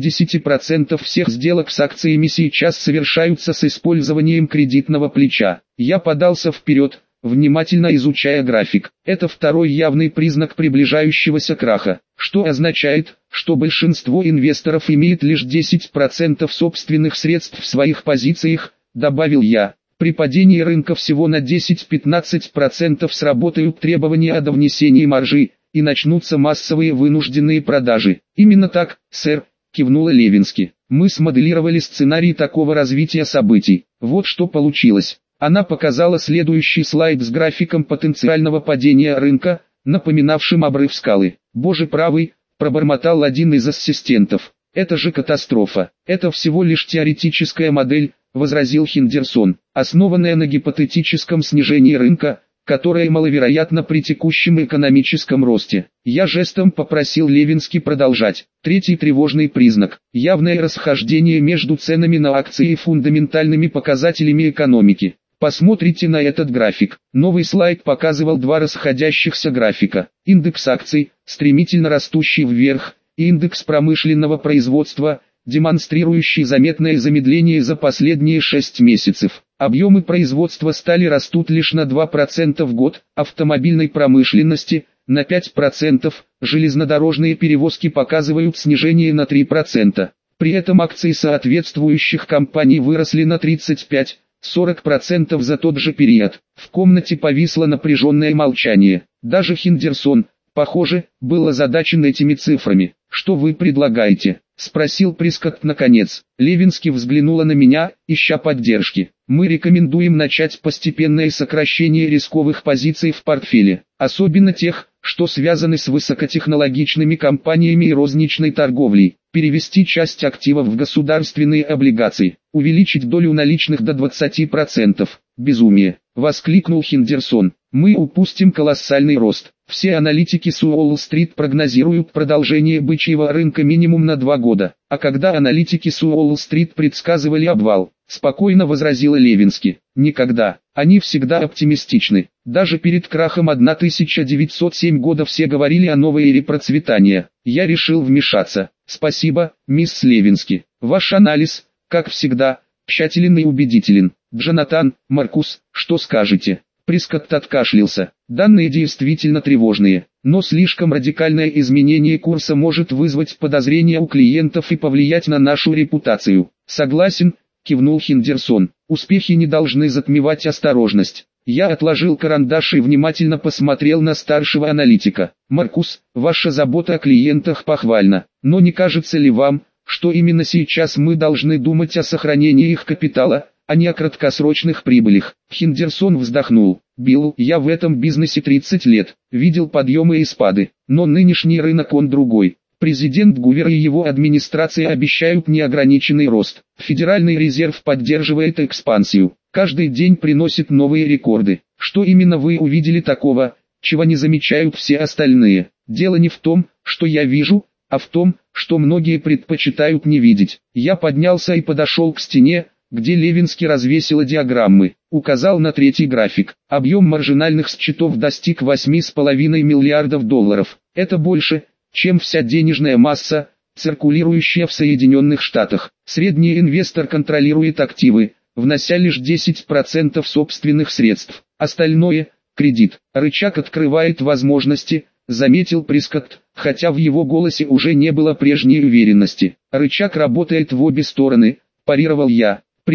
S1: 60% всех сделок с акциями сейчас совершаются с использованием кредитного плеча». Я подался вперед, внимательно изучая график. Это второй явный признак приближающегося краха, что означает, что большинство инвесторов имеет лишь 10% собственных средств в своих позициях, добавил я. При падении рынка всего на 10-15% сработают требования о довнесении маржи, и начнутся массовые вынужденные продажи. «Именно так, сэр», кивнула Левински. «Мы смоделировали сценарий такого развития событий. Вот что получилось». Она показала следующий слайд с графиком потенциального падения рынка, напоминавшим обрыв скалы. «Боже правый», пробормотал один из ассистентов. «Это же катастрофа». «Это всего лишь теоретическая модель», возразил Хендерсон, «основанная на гипотетическом снижении рынка, которое маловероятно при текущем экономическом росте. Я жестом попросил Левински продолжать. Третий тревожный признак – явное расхождение между ценами на акции и фундаментальными показателями экономики. Посмотрите на этот график. Новый слайд показывал два расходящихся графика. Индекс акций, стремительно растущий вверх, и индекс промышленного производства, демонстрирующий заметное замедление за последние 6 месяцев. Объемы производства стали растут лишь на 2% в год, автомобильной промышленности – на 5%, железнодорожные перевозки показывают снижение на 3%. При этом акции соответствующих компаний выросли на 35–40% за тот же период. В комнате повисло напряженное молчание. Даже Хендерсон, похоже, был озадачен этими цифрами. «Что вы предлагаете?» – спросил Прескотт наконец. Левински взглянула на меня, ища поддержки. «Мы рекомендуем начать постепенное сокращение рисковых позиций в портфеле, особенно тех, что связаны с высокотехнологичными компаниями и розничной торговлей, перевести часть активов в государственные облигации, увеличить долю наличных до 20%. «Безумие!» – воскликнул Хендерсон. «Мы упустим колоссальный рост. Все аналитики с Уолл-стрит прогнозируют продолжение бычьего рынка минимум на 2 года. А когда аналитики с Уолл-стрит предсказывали обвал?» – спокойно возразила Левински. «Никогда. Они всегда оптимистичны. Даже перед крахом 1907 года все говорили о новой эре процветания. Я решил вмешаться. Спасибо, мисс Левински. Ваш анализ, как всегда, тщателен и убедителен. Джонатан, Маркус, что скажете?» Прескотт откашлялся. «Данные действительно тревожные, но слишком радикальное изменение курса может вызвать подозрения у клиентов и повлиять на нашу репутацию». «Согласен», — кивнул Хендерсон. «Успехи не должны затмевать осторожность». Я отложил карандаш и внимательно посмотрел на старшего аналитика. «Маркус, ваша забота о клиентах похвальна, но не кажется ли вам, что именно сейчас мы должны думать о сохранении их капитала, а не о краткосрочных прибылях?» Хендерсон вздохнул. «Билл, я в этом бизнесе 30 лет, видел подъемы и спады, но нынешний рынок он другой. Президент Гувер и его администрация обещают неограниченный рост. Федеральный резерв поддерживает экспансию. Каждый день приносит новые рекорды. Что именно вы увидели такого, чего не замечают все остальные? Дело не в том, что я вижу, а в том, что многие предпочитают не видеть». Я поднялся и подошел к стене, где Левински развесила диаграммы. Указал на третий график. Объем маржинальных счетов достиг 8,5 миллиардов долларов. Это больше, чем вся денежная масса, циркулирующая в Соединенных Штатах. Средний инвестор контролирует активы, внося лишь 10% собственных средств. Остальное – кредит. Рычаг открывает возможности, заметил Прескотт, хотя в его голосе уже не было прежней уверенности. Рычаг работает в обе стороны, парировал я. При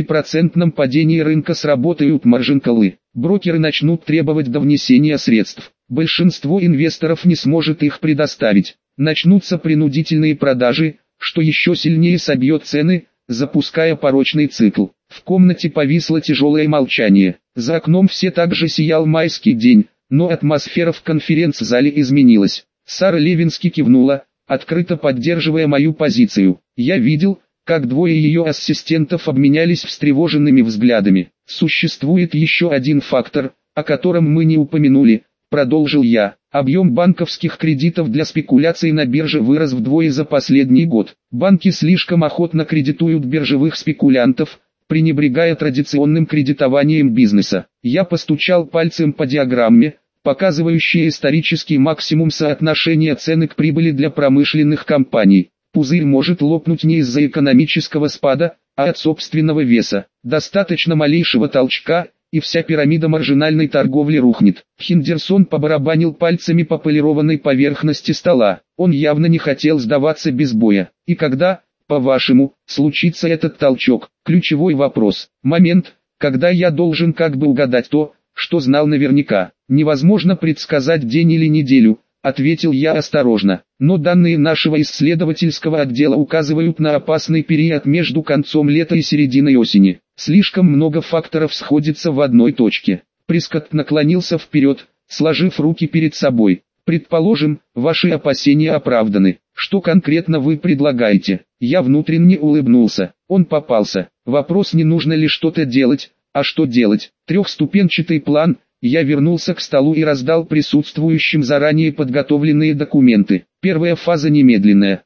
S1: 10% падении рынка сработают маржин-коллы. Брокеры начнут требовать довнесения средств. Большинство инвесторов не сможет их предоставить. Начнутся принудительные продажи, что еще сильнее собьет цены, запуская порочный цикл. В комнате повисло тяжелое молчание. За окном все так же сиял майский день, но атмосфера в конференц-зале изменилась. Сара Левински кивнула, открыто поддерживая мою позицию. Я видел, как двое ее ассистентов обменялись встревоженными взглядами. «Существует еще один фактор, о котором мы не упомянули», — продолжил я. «Объем банковских кредитов для спекуляций на бирже вырос вдвое за последний год. Банки слишком охотно кредитуют биржевых спекулянтов, пренебрегая традиционным кредитованием бизнеса». Я постучал пальцем по диаграмме, показывающей исторический максимум соотношения цены к прибыли для промышленных компаний. Пузырь может лопнуть не из-за экономического спада, а от собственного веса. Достаточно малейшего толчка, и вся пирамида маржинальной торговли рухнет. Хендерсон побарабанил пальцами по полированной поверхности стола. Он явно не хотел сдаваться без боя. «И когда, по-вашему, случится этот толчок?» Ключевой вопрос. Момент, когда я должен как бы угадать то, что знал наверняка. Невозможно предсказать день или неделю, ответил я осторожно. Но данные нашего исследовательского отдела указывают на опасный период между концом лета и серединой осени. Слишком много факторов сходится в одной точке. Прескотт наклонился вперед, сложив руки перед собой. «Предположим, ваши опасения оправданы. Что конкретно вы предлагаете?» Я внутренне улыбнулся. Он попался. Вопрос, не нужно ли что-то делать, а что делать. Трехступенчатый план, я вернулся к столу и раздал присутствующим заранее подготовленные документы. Первая фаза немедленная.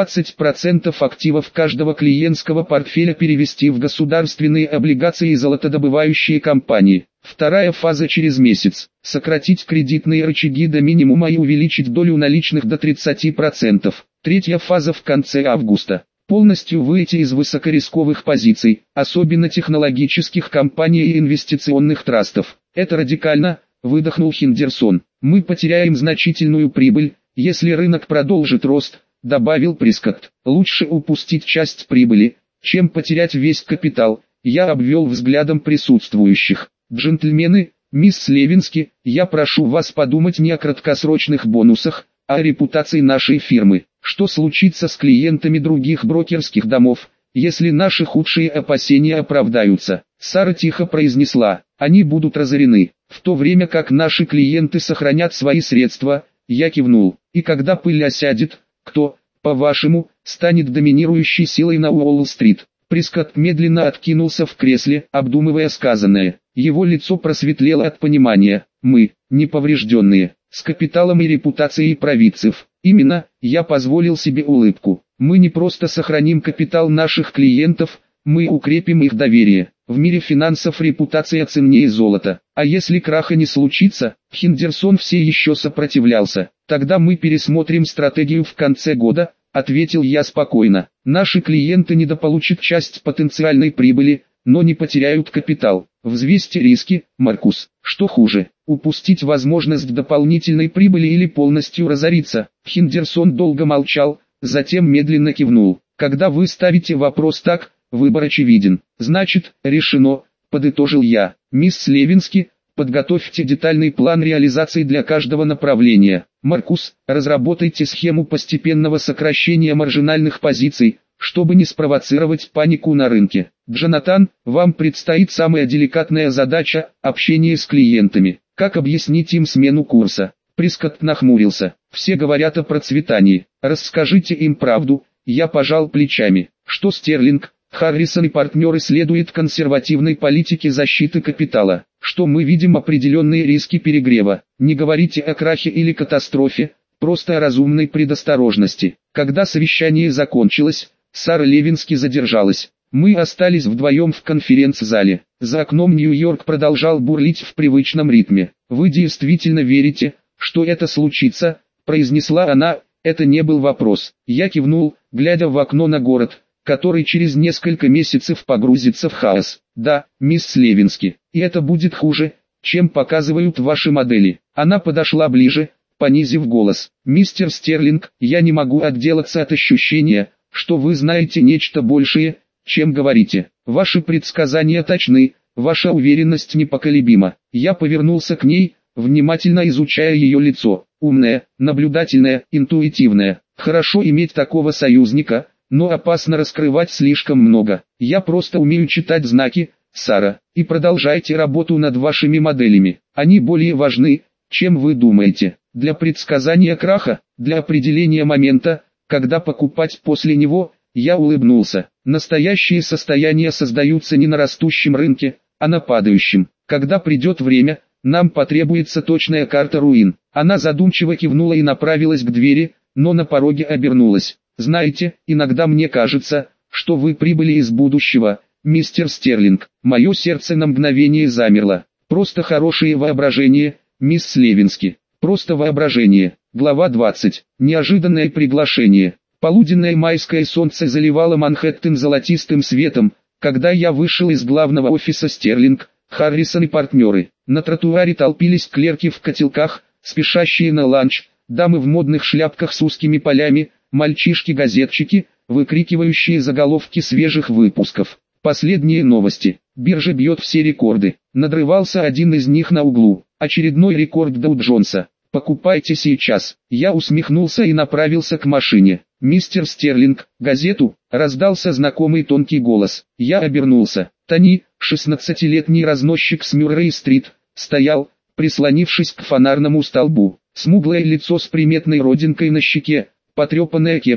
S1: 20% активов каждого клиентского портфеля перевести в государственные облигации и золотодобывающие компании. Вторая фаза через месяц. Сократить кредитные рычаги до минимума и увеличить долю наличных до 30%. Третья фаза в конце августа. Полностью выйти из высокорисковых позиций, особенно технологических компаний и инвестиционных трастов. Это радикально, выдохнул Хендерсон. Мы потеряем значительную прибыль, если рынок продолжит рост, добавил Прескотт. Лучше упустить часть прибыли, чем потерять весь капитал. Я обвел взглядом присутствующих. Джентльмены, мисс Левински, я прошу вас подумать не о краткосрочных бонусах, а о репутации нашей фирмы. Что случится с клиентами других брокерских домов, если наши худшие опасения оправдаются? Сара тихо произнесла: они будут разорены, в то время как наши клиенты сохранят свои средства. Я кивнул. И когда пыль осядет, кто, по-вашему, станет доминирующей силой на Уолл-стрит? Прескотт медленно откинулся в кресле, обдумывая сказанное. Его лицо просветлело от понимания. Мы, неповрежденные, с капиталом и репутацией провидцев. Именно, я позволил себе улыбку. Мы не просто сохраним капитал наших клиентов, мы укрепим их доверие. В мире финансов репутация ценнее золота. А если краха не случится, Хендерсон все еще сопротивлялся. Тогда мы пересмотрим стратегию в конце года, ответил я спокойно. Наши клиенты недополучат часть потенциальной прибыли, но не потеряют капитал. Взвесьте риски, Маркус. Что хуже, упустить возможность дополнительной прибыли или полностью разориться? Хендерсон долго молчал, затем медленно кивнул. Когда вы ставите вопрос так, выбор очевиден. Значит, решено, подытожил я. Мисс Левински, подготовьте детальный план реализации для каждого направления. Маркус, разработайте схему постепенного сокращения маржинальных позиций, чтобы не спровоцировать панику на рынке. Джонатан, вам предстоит самая деликатная задача – общение с клиентами. Как объяснить им смену курса? Прескотт нахмурился. Все говорят о процветании. Расскажите им правду. Я пожал плечами. Что Стерлинг, Харрисон и партнеры следуют консервативной политике защиты капитала. Что мы видим определенные риски перегрева. Не говорите о крахе или катастрофе, просто о разумной предосторожности. Когда совещание закончилось, Сара Левински задержалась. Мы остались вдвоем в конференц-зале. За окном Нью-Йорк продолжал бурлить в привычном ритме. «Вы действительно верите, что это случится?» – произнесла она. Это не был вопрос. Я кивнул, глядя в окно на город, который через несколько месяцев погрузится в хаос. Да, мисс Левински, и это будет хуже, чем показывают ваши модели. Она подошла ближе, понизив голос. Мистер Стерлинг, я не могу отделаться от ощущения, что вы знаете нечто большее, чем говорите. Ваши предсказания точны, ваша уверенность непоколебима. Я повернулся к ней, внимательно изучая ее лицо. Умная, наблюдательная, интуитивная. Хорошо иметь такого союзника, но опасно раскрывать слишком много. Я просто умею читать знаки, Сара, и продолжайте работу над вашими моделями. Они более важны, чем вы думаете. Для предсказания краха, для определения момента, когда покупать после него, я улыбнулся. Настоящие состояния создаются не на растущем рынке, а на падающем. Когда придет время, нам потребуется точная карта руин. Она задумчиво кивнула и направилась к двери, но на пороге обернулась. Знаете, иногда мне кажется, что вы прибыли из будущего, мистер Стерлинг. Мое сердце на мгновение замерло. Просто хорошее воображение, мисс Левински. Просто воображение. Глава 20. Неожиданное приглашение. Полуденное майское солнце заливало Манхэттен золотистым светом, когда я вышел из главного офиса Стерлинг, Харрисон и партнеры. На тротуаре толпились клерки в котелках, спешащие на ланч, дамы в модных шляпках с узкими полями, мальчишки-газетчики, выкрикивающие заголовки свежих выпусков. Последние новости. Биржа бьет все рекорды. Надрывался один из них на углу. Очередной рекорд Доу Джонса. Покупайте сейчас. Я усмехнулся и направился к машине. Мистер Стерлинг, газету, раздался знакомый тонкий голос. Я обернулся. Тони, 16-летний разносчик с Мюррей-стрит, стоял, прислонившись к фонарному столбу. Смуглое лицо с приметной родинкой на щеке, потрепанная кепка,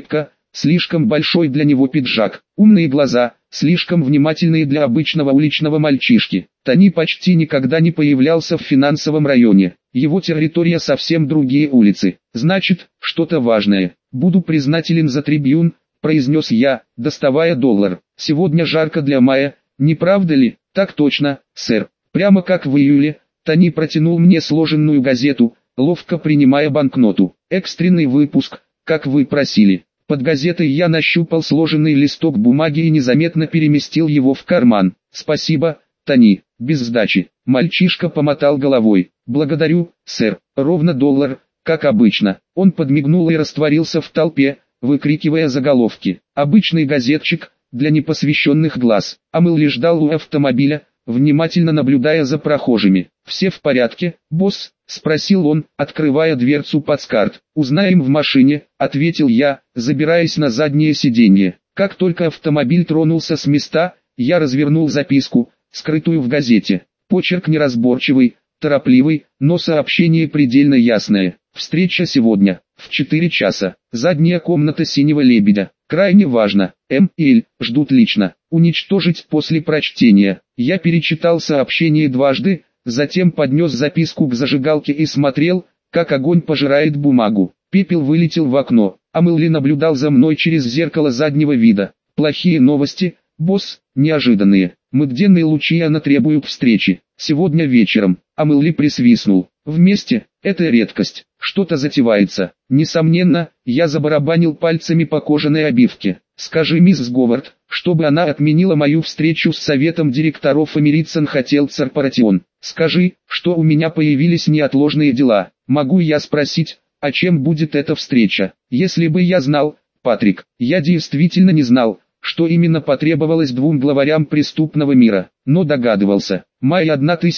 S1: слишком большой для него пиджак, умные глаза, слишком внимательные для обычного уличного мальчишки. Тони почти никогда не появлялся в финансовом районе, его территория совсем другие улицы. Значит, что-то важное. Буду признателен за Трибьюн, произнес я, доставая $1. Сегодня жарко для мая, не правда ли? Так точно, сэр. Прямо как в июле. Тони протянул мне сложенную газету, ловко принимая банкноту. Экстренный выпуск, как вы просили. Под газетой я нащупал сложенный листок бумаги и незаметно переместил его в карман. Спасибо, Тони, без сдачи. Мальчишка помотал головой. Благодарю, сэр. Ровно $1, как обычно. Он подмигнул и растворился в толпе, выкрикивая заголовки. Обычный газетчик, для непосвященных глаз. А Мэлли ждал у автомобиля, внимательно наблюдая за прохожими. «Все в порядке, босс?» — спросил он, открывая дверцу плацкарт. «Узнаем в машине», — ответил я, забираясь на заднее сиденье. Как только автомобиль тронулся с места, я развернул записку, скрытую в газете. Почерк неразборчивый, торопливый, но сообщение предельно ясное. «Встреча сегодня, в 4 часа. Задняя комната Синего Лебедя. Крайне важно. М. и Л. ждут лично. Уничтожить после прочтения». Я перечитал сообщение дважды, затем поднес записку к зажигалке и смотрел, как огонь пожирает бумагу. Пепел вылетел в окно, а Мэлли наблюдал за мной через зеркало заднего вида. «Плохие новости, босс, неожиданные. Мэгден и Лучиана требуют встречи. Сегодня вечером». А Мэлли присвистнул. «Вместе, это редкость. Что-то затевается». Несомненно, я забарабанил пальцами по кожаной обивке. «Скажи мисс Говард, чтобы она отменила мою встречу с советом директоров American Hotel Corporation. Скажи, что у меня появились неотложные дела. Могу я спросить, а чем будет эта встреча? Если бы я знал, Патрик, я действительно не знал, что именно потребовалось двум главарям преступного мира, но догадывался. Май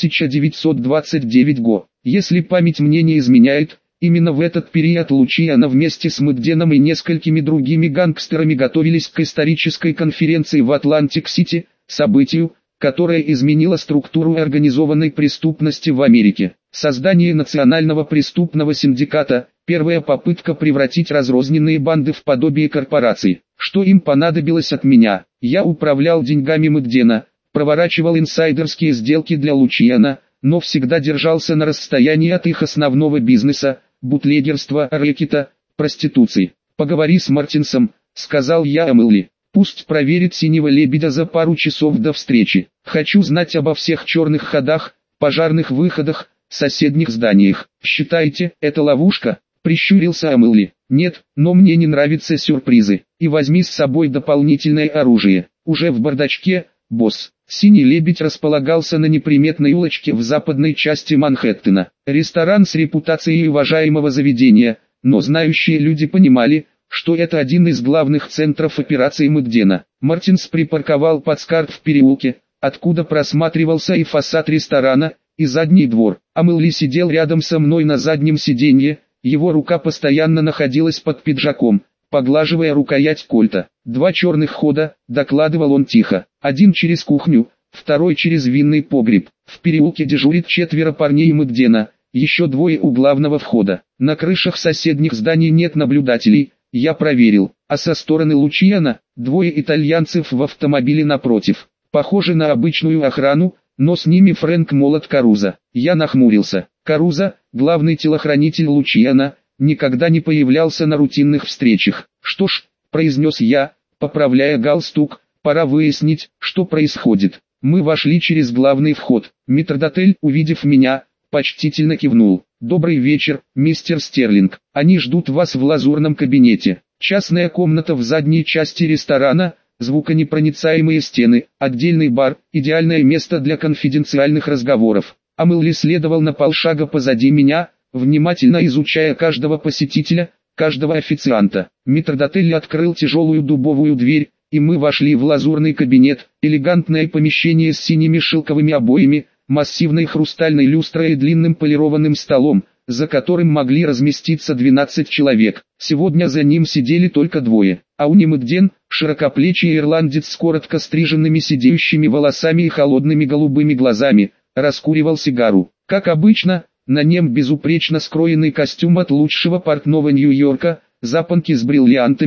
S1: 1929 го. Если память мне не изменяет, именно в этот период Лучиана вместе с Мэгденом и несколькими другими гангстерами готовились к исторической конференции в Атлантик-Сити, событию, которое изменило структуру организованной преступности в Америке. Создание национального преступного синдиката – первая попытка превратить разрозненные банды в подобие корпораций. Что им понадобилось от меня? Я управлял деньгами Мэгдена, проворачивал инсайдерские сделки для Лучиана, но всегда держался на расстоянии от их основного бизнеса, бутлегерства, рэкета, проституции. «Поговори с Мартинсом», — сказал я Мэлли. «Пусть проверит Синего Лебедя за пару часов до встречи. Хочу знать обо всех черных ходах, пожарных выходах, соседних зданиях. Считаете, это ловушка?» — прищурился Мэлли. «Нет, но мне не нравятся сюрпризы. И возьми с собой дополнительное оружие. Уже в бардачке, босс». Синий Лебедь располагался на неприметной улочке в западной части Манхэттена. Ресторан с репутацией уважаемого заведения, но знающие люди понимали, что это один из главных центров операции Мэгдена. Мартинс припарковал плацкарт в переулке, откуда просматривался и фасад ресторана, и задний двор. А Мэлли сидел рядом со мной на заднем сиденье, его рука постоянно находилась под пиджаком, поглаживая рукоять кольта. «Два черных хода», — докладывал он тихо. «Один через кухню, второй через винный погреб. В переулке дежурит 4 парней Мэгдена, еще 2 у главного входа. На крышах соседних зданий нет наблюдателей, я проверил. А со стороны Лучиана, 2 итальянцев в автомобиле напротив. Похоже на обычную охрану, но с ними Фрэнк Молот Каруза». Я нахмурился. Каруза, главный телохранитель Лучиана, никогда не появлялся на рутинных встречах. «Что ж», — произнес я, поправляя галстук, — «пора выяснить, что происходит». Мы вошли через главный вход. Метрдотель, увидев меня, почтительно кивнул. «Добрый вечер, мистер Стерлинг. Они ждут вас в лазурном кабинете. Частная комната в задней части ресторана, звуконепроницаемые стены, отдельный бар, идеальное место для конфиденциальных разговоров». А Мэлли следовал на полшага позади меня, внимательно изучая каждого посетителя, каждого официанта. Метрдотель открыл тяжелую дубовую дверь, и мы вошли в лазурный кабинет, элегантное помещение с синими шелковыми обоями, массивной хрустальной люстрой и длинным полированным столом, за которым могли разместиться 12 человек. Сегодня за ним сидели только 2. Ауни Мэгден, широкоплечий ирландец с коротко стриженными сидеющими волосами и холодными голубыми глазами, раскуривал сигару. Как обычно, на нем безупречно скроенный костюм от лучшего портного Нью-Йорка, запонки с бриллиантами,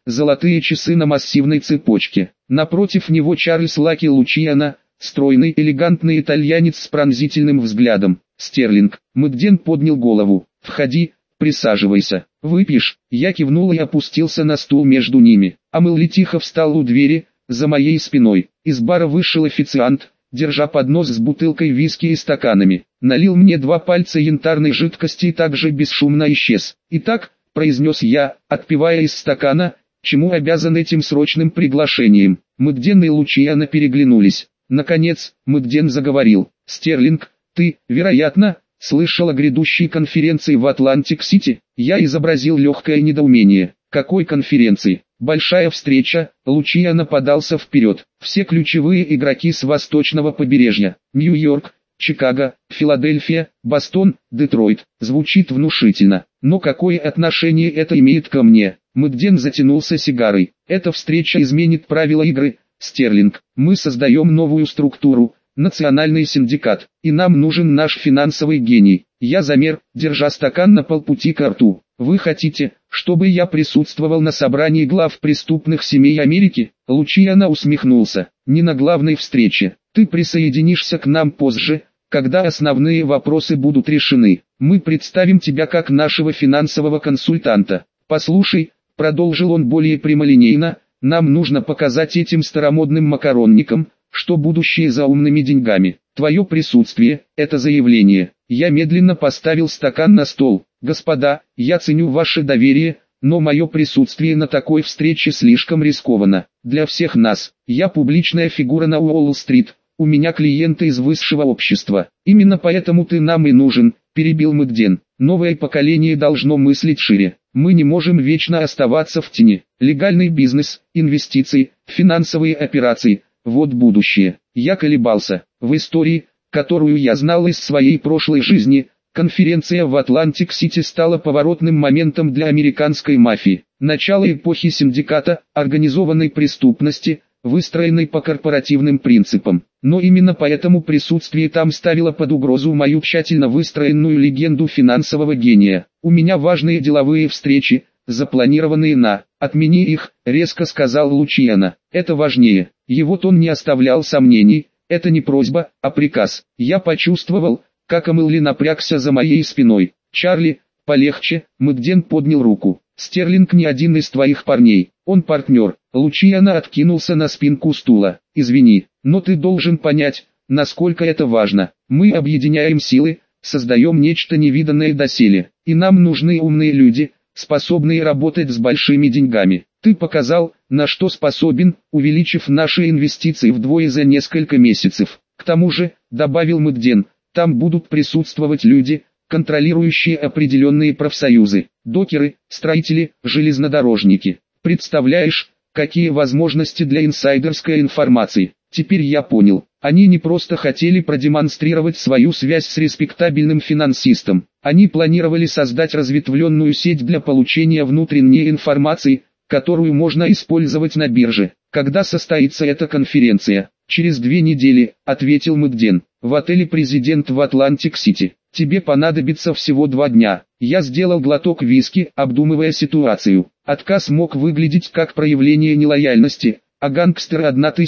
S1: золотые часы на массивной цепочке. Напротив него Чарльз Лаки Лучиано, стройный элегантный итальянец с пронзительным взглядом. «Стерлинг». Мэгден поднял голову. «Входи, присаживайся. Выпьешь?» Я кивнул и опустился на стул между ними. А Мэлли тихо встал у двери, за моей спиной. Из бара вышел официант, держа поднос с бутылкой виски и стаканами. Налил мне 2 пальца янтарной жидкости и также бесшумно исчез. «Итак», — произнес я, отпивая из стакана, — «чему обязан этим срочным приглашением?» Мэгден и Лучиано переглянулись. Наконец, Мэгден заговорил. «Стерлинг, ты, вероятно, слышал о грядущей конференции в Атлантик-Сити?» Я изобразил легкое недоумение. «Какой конференции?» «Большая встреча», Лучиано подался вперед. «Все ключевые игроки с восточного побережья. Нью-Йорк, Чикаго, Филадельфия, Бостон, Детройт». Звучит внушительно. Но какое отношение это имеет ко мне? Мэгден затянулся сигарой. «Эта встреча изменит правила игры, Стерлинг. Мы создаем новую структуру, национальный синдикат, и нам нужен наш финансовый гений». Я замер, держа стакан на полпути к рту. «Вы хотите, чтобы я присутствовал на собрании глав преступных семей Америки?» Лучиано усмехнулся. «Не на главной встрече. Ты присоединишься к нам позже, когда основные вопросы будут решены. Мы представим тебя как нашего финансового консультанта. Послушай», — продолжил он более прямолинейно, — «нам нужно показать этим старомодным макаронникам, что будущее за умными деньгами. Твое присутствие – это заявление». Я медленно поставил стакан на стол. «Господа, я ценю ваше доверие, но мое присутствие на такой встрече слишком рискованно. Для всех нас. Я публичная фигура на Уолл-стрит, у меня клиенты из высшего общества. Именно поэтому ты нам и нужен», – перебил Мэгден. «Новое поколение должно мыслить шире. Мы не можем вечно оставаться в тени. Легальный бизнес, инвестиции, финансовые операции – вот будущее». Я колебался. В истории, которую я знал из своей прошлой жизни, конференция в Атлантик-Сити стала поворотным моментом для американской мафии. Начало эпохи синдиката, организованной преступности, выстроенной по корпоративным принципам. Но именно поэтому присутствие там ставило под угрозу мою тщательно выстроенную легенду финансового гения. «У меня важные деловые встречи, запланированные на...» «Отмени их», — резко сказал Лучиано. «Это важнее». Его тон не оставлял сомнений. Это не просьба, а приказ. Я почувствовал, как Мэлли напрягся за моей спиной. «Чарли, полегче», — Мэгден поднял руку. «Стерлинг не один из твоих парней, он партнер». Лучиано откинулся на спинку стула. «Извини, но ты должен понять, насколько это важно. Мы объединяем силы, создаем нечто невиданное доселе, и нам нужны умные люди, способные работать с большими деньгами. Ты показал, на что способен, увеличив наши инвестиции вдвое за несколько месяцев. К тому же, добавил Мэгден, там будут присутствовать люди, контролирующие определенные профсоюзы, докеры, строители, железнодорожники. Представляешь, какие возможности для инсайдерской информации. Теперь я понял, они не просто хотели продемонстрировать свою связь с респектабельным финансистом. Они планировали создать разветвленную сеть для получения внутренней информации, которую можно использовать на бирже. «Когда состоится эта конференция?» «Через 2 недели», — ответил Мэгден, — «в отеле «Президент» в Атлантик-Сити. Тебе понадобится всего 2 дня». Я сделал глоток виски, обдумывая ситуацию. Отказ мог выглядеть как проявление нелояльности, а гангстеры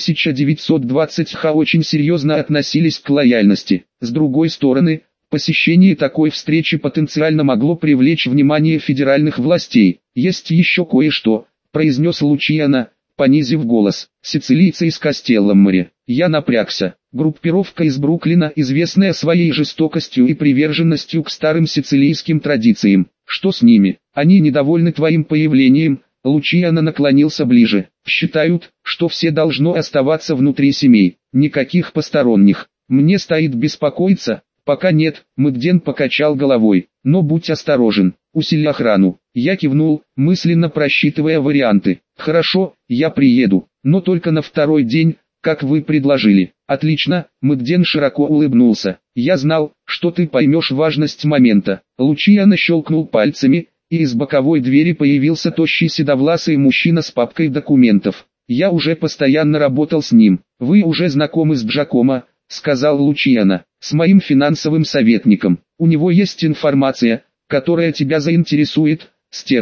S1: 1920-х очень серьезно относились к лояльности. С другой стороны, посещение такой встречи потенциально могло привлечь внимание федеральных властей. «Есть еще кое-что», — произнес Лучиано, понизив голос. «Сицилийцы из Кастелло-Море». Я напрягся. Группировка из Бруклина, известная своей жестокостью и приверженностью к старым сицилийским традициям. Что с ними? Они недовольны твоим появлением. Лучиано наклонился ближе. Считают, что все должно оставаться внутри семей. Никаких посторонних. Мне стоит беспокоиться. Пока нет, Мэгден покачал головой. Но будь осторожен, усили охрану. Я кивнул, мысленно просчитывая варианты. Хорошо, я приеду, но только на 2-й день, как вы предложили. Отлично, Мэгден широко улыбнулся. Я знал, что ты поймешь важность момента. Лучиано щелкнул пальцами, и из боковой двери появился тощий седовласый мужчина с папкой документов. Я уже постоянно работал с ним. Вы уже знакомы с Джакомо, сказал Лучиано, с моим финансовым советником. У него есть информация, которая тебя заинтересует, Стерлинг.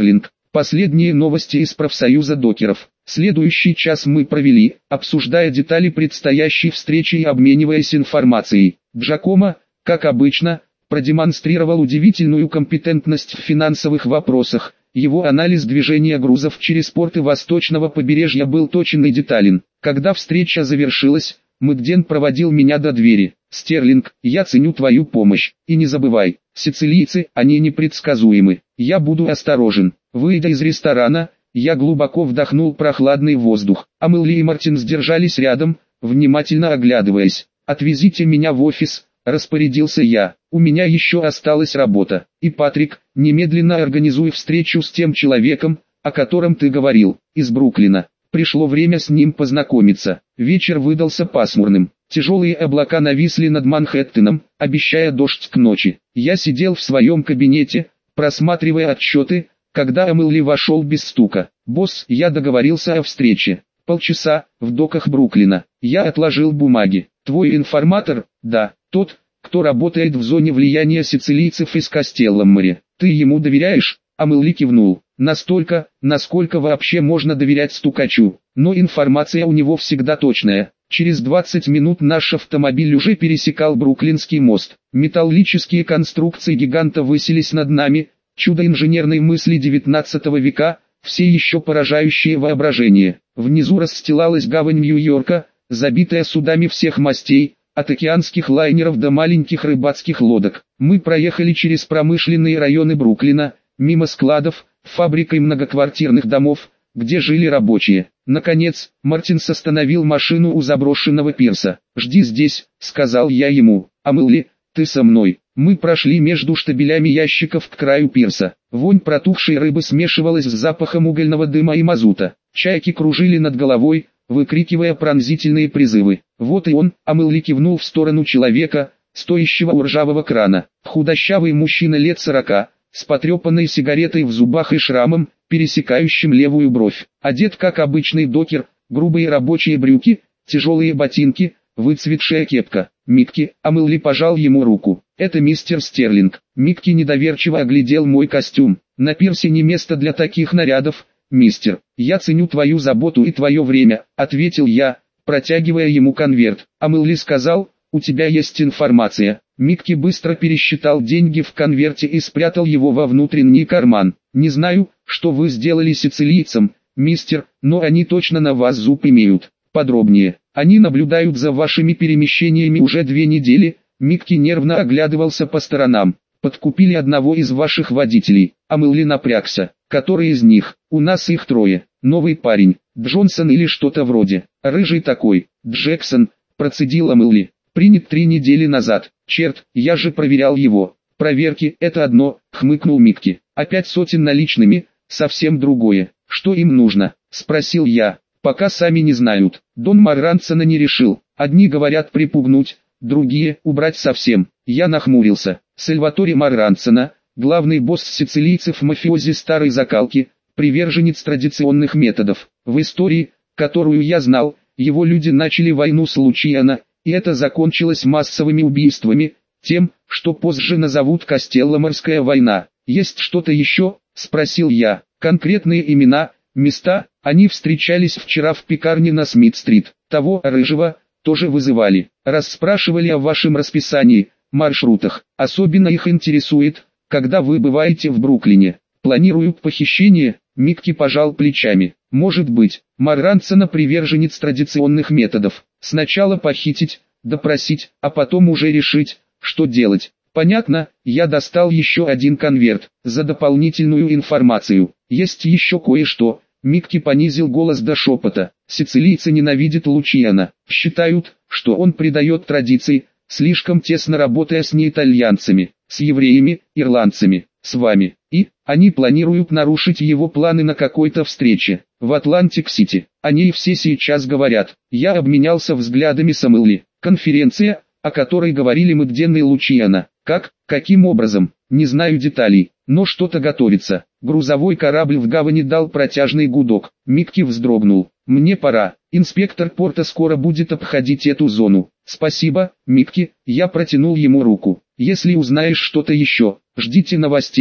S1: Последние новости из профсоюза докеров. Следующий час мы провели, обсуждая детали предстоящей встречи и обмениваясь информацией. Джакомо, как обычно, продемонстрировал удивительную компетентность в финансовых вопросах. Его анализ движения грузов через порты восточного побережья был точен и детален. Когда встреча завершилась, Мэгден проводил меня до двери. «Стерлинг, я ценю твою помощь. И не забывай, сицилийцы, они непредсказуемы. Я буду осторожен». Выйдя из ресторана, я глубоко вдохнул прохладный воздух. Амелли и Мартин сдержались рядом, внимательно оглядываясь. «Отвезите меня в офис», — распорядился я. «У меня еще осталась работа. И Патрик, немедленно организуй встречу с тем человеком, о котором ты говорил, из Бруклина». Пришло время с ним познакомиться. Вечер выдался пасмурным. Тяжелые облака нависли над Манхэттеном, обещая дождь к ночи. Я сидел в своем кабинете, просматривая отчеты, когда Амелли вошел без стука. «Босс, я договорился о встрече. Полчаса, в доках Бруклина». Я отложил бумаги. «Твой информатор?» «Да, тот, кто работает в зоне влияния сицилийцев из Кастелло-Море. Ты ему доверяешь?» Амелли кивнул. «Настолько, насколько вообще можно доверять стукачу. Но информация у него всегда точная». Через 20 минут наш автомобиль уже пересекал Бруклинский мост. Металлические конструкции гиганта высились над нами, чудо инженерной мысли 19 века, все еще поражающее воображение. Внизу расстилалась гавань Нью-Йорка, забитая судами всех мастей, от океанских лайнеров до маленьких рыбацких лодок. Мы проехали через промышленные районы Бруклина, мимо складов, фабрик и многоквартирных домов, где жили рабочие. Наконец, Мартинс остановил машину у заброшенного пирса. «Жди здесь», — сказал я ему. «Амелли, ты со мной». Мы прошли между штабелями ящиков к краю пирса. Вонь протухшей рыбы смешивалась с запахом угольного дыма и мазута. Чайки кружили над головой, выкрикивая пронзительные призывы. «Вот и он», — Амелли кивнул в сторону человека, стоящего у ржавого крана. Худощавый мужчина лет 40, с потрепанной сигаретой в зубах и шрамом, пересекающим левую бровь. Одет как обычный докер, грубые рабочие брюки, тяжелые ботинки, выцветшая кепка. «Микки», — Амелли пожал ему руку. «Это мистер Стерлинг». Микки недоверчиво оглядел мой костюм. «На пирсе не место для таких нарядов, мистер. Я ценю твою заботу и твое время», — ответил я, протягивая ему конверт. Амелли сказал: «У тебя есть информация». Микки быстро пересчитал деньги в конверте и спрятал его во внутренний карман. «Не знаю, что вы сделали сицилийцам, мистер, но они точно на вас зуб имеют. Подробнее. Они наблюдают за вашими перемещениями уже 2 недели». Микки нервно оглядывался по сторонам. «Подкупили одного из ваших водителей». Амелли напрягся. «Который из них? У нас их 3. Новый парень, Джонсон или что-то вроде. Рыжий такой. Джексон», процедил Амелли. «Принят 3 недели назад. Черт, я же проверял его». «Проверки — это одно», — хмыкнул Микки. «А 5 сотен наличными — совсем другое». «Что им нужно?» — спросил я. «Пока сами не знают. Дон Марранцано не решил. Одни говорят припугнуть, другие — убрать совсем». Я нахмурился. Сальваторе Марранцано, главный босс сицилийцев-мафиози старой закалки, приверженец традиционных методов. В истории, которую я знал, его люди начали войну с Лучиано, и это закончилось массовыми убийствами, тем, что позже назовут Кастелло-Морская война. «Есть что-то еще?» — спросил я. «Конкретные имена, места?» Они встречались вчера в пекарне на Смит-стрит. Того рыжего тоже вызывали. Расспрашивали о вашем расписании, маршрутах. Особенно их интересует, когда вы бываете в Бруклине. Планируют похищение?» Микки пожал плечами. «Может быть, Марранцано приверженец традиционных методов. Сначала похитить, допросить, а потом уже решить, что делать». «Понятно». Я достал еще один конверт, за дополнительную информацию. «Есть еще кое-что». Микки понизил голос до шепота. «Сицилийцы ненавидят Лучиано. Считают, что он предает традиции, слишком тесно работая с неитальянцами, с евреями, ирландцами, с вами. И они планируют нарушить его планы на какой-то встрече в Атлантик-Сити. О ней все сейчас говорят». Я обменялся взглядами с Амелли. «Конференция, о которой говорили Мэгден и Лучиано. Как? Каким образом? Не знаю деталей, но что-то готовится». Грузовой корабль в гавани дал протяжный гудок. Микки вздрогнул. «Мне пора. Инспектор порта скоро будет обходить эту зону». «Спасибо, Микки». Я протянул ему руку. «Если узнаешь что-то еще, ждите новостей».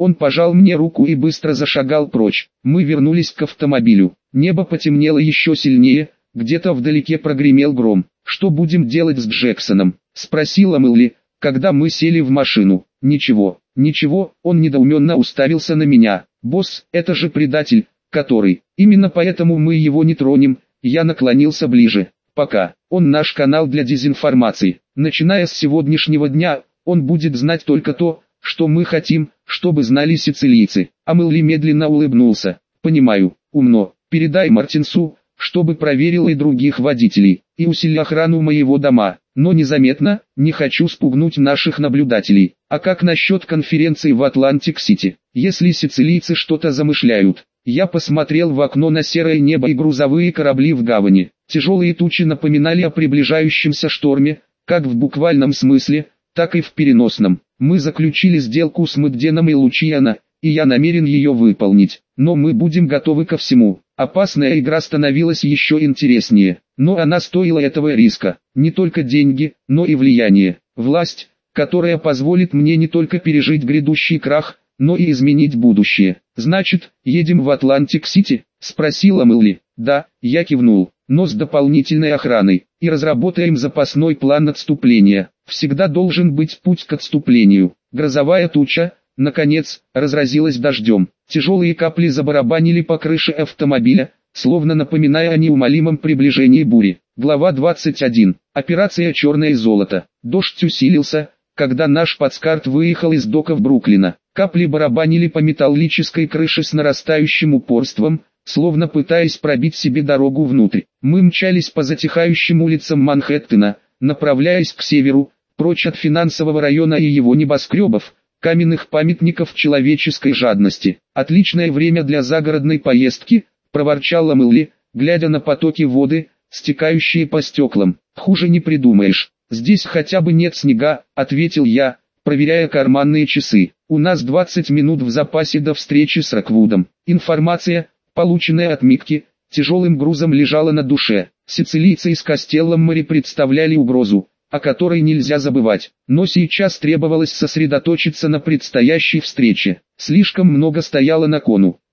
S1: Он пожал мне руку и быстро зашагал прочь. Мы вернулись к автомобилю. Небо потемнело еще сильнее, где-то вдалеке прогремел гром. «Что будем делать с Джексоном?» — спросила Мэлли, когда мы сели в машину. «Ничего, ничего», — он недоуменно уставился на меня. «Босс, это же предатель, который... Именно поэтому мы его не тронем». Я наклонился ближе. «Пока. Он наш канал для дезинформации. Начиная с сегодняшнего дня, он будет знать только то, что мы хотим, чтобы знали сицилийцы». А Мэлли медленно улыбнулся. «Понимаю, умно. Передай Мартинсу, чтобы проверил и других водителей, и усили охрану моего дома, но незаметно, не хочу спугнуть наших наблюдателей. А как насчет конференции в Атлантик-Сити? Если сицилийцы что-то замышляют?» Я посмотрел в окно на серое небо и грузовые корабли в гавани. Тяжелые тучи напоминали о приближающемся шторме, как в буквальном смысле, так и в переносном. Мы заключили сделку с Мэгденом и Лучиано, и я намерен ее выполнить. Но мы будем готовы ко всему. Опасная игра становилась еще интереснее, но она стоила этого риска. Не только деньги, но и влияние. Власть, которая позволит мне не только пережить грядущий крах, но и изменить будущее. «Значит, едем в Атлантик-Сити?» — спросила Мэлли. «Да», — я кивнул, — «но с дополнительной охраной, и разработаем запасной план отступления. Всегда должен быть путь к отступлению». Грозовая туча, наконец, разразилась дождем. Тяжелые капли забарабанили по крыше автомобиля, словно напоминая о неумолимом приближении бури. Глава 21. Операция «Черное золото». Дождь усилился, когда наш плацкарт выехал из доков Бруклина. Капли барабанили по металлической крыше с нарастающим упорством, словно пытаясь пробить себе дорогу внутрь. Мы мчались по затихающим улицам Манхэттена, направляясь к северу, прочь от финансового района и его небоскребов, каменных памятников человеческой жадности. «Отличное время для загородной поездки», — проворчала Мэлли, глядя на потоки воды, стекающие по стеклам. «Хуже не придумаешь. Здесь хотя бы нет снега», — ответил я, проверяя карманные часы. «У нас 20 минут в запасе до встречи с Роквудом». Информация, полученная от Митки, тяжелым грузом лежала на душе. Сицилийцы из Кастелло-Море представляли угрозу, о которой нельзя забывать. Но сейчас требовалось сосредоточиться на предстоящей встрече. Слишком много стояло на кону.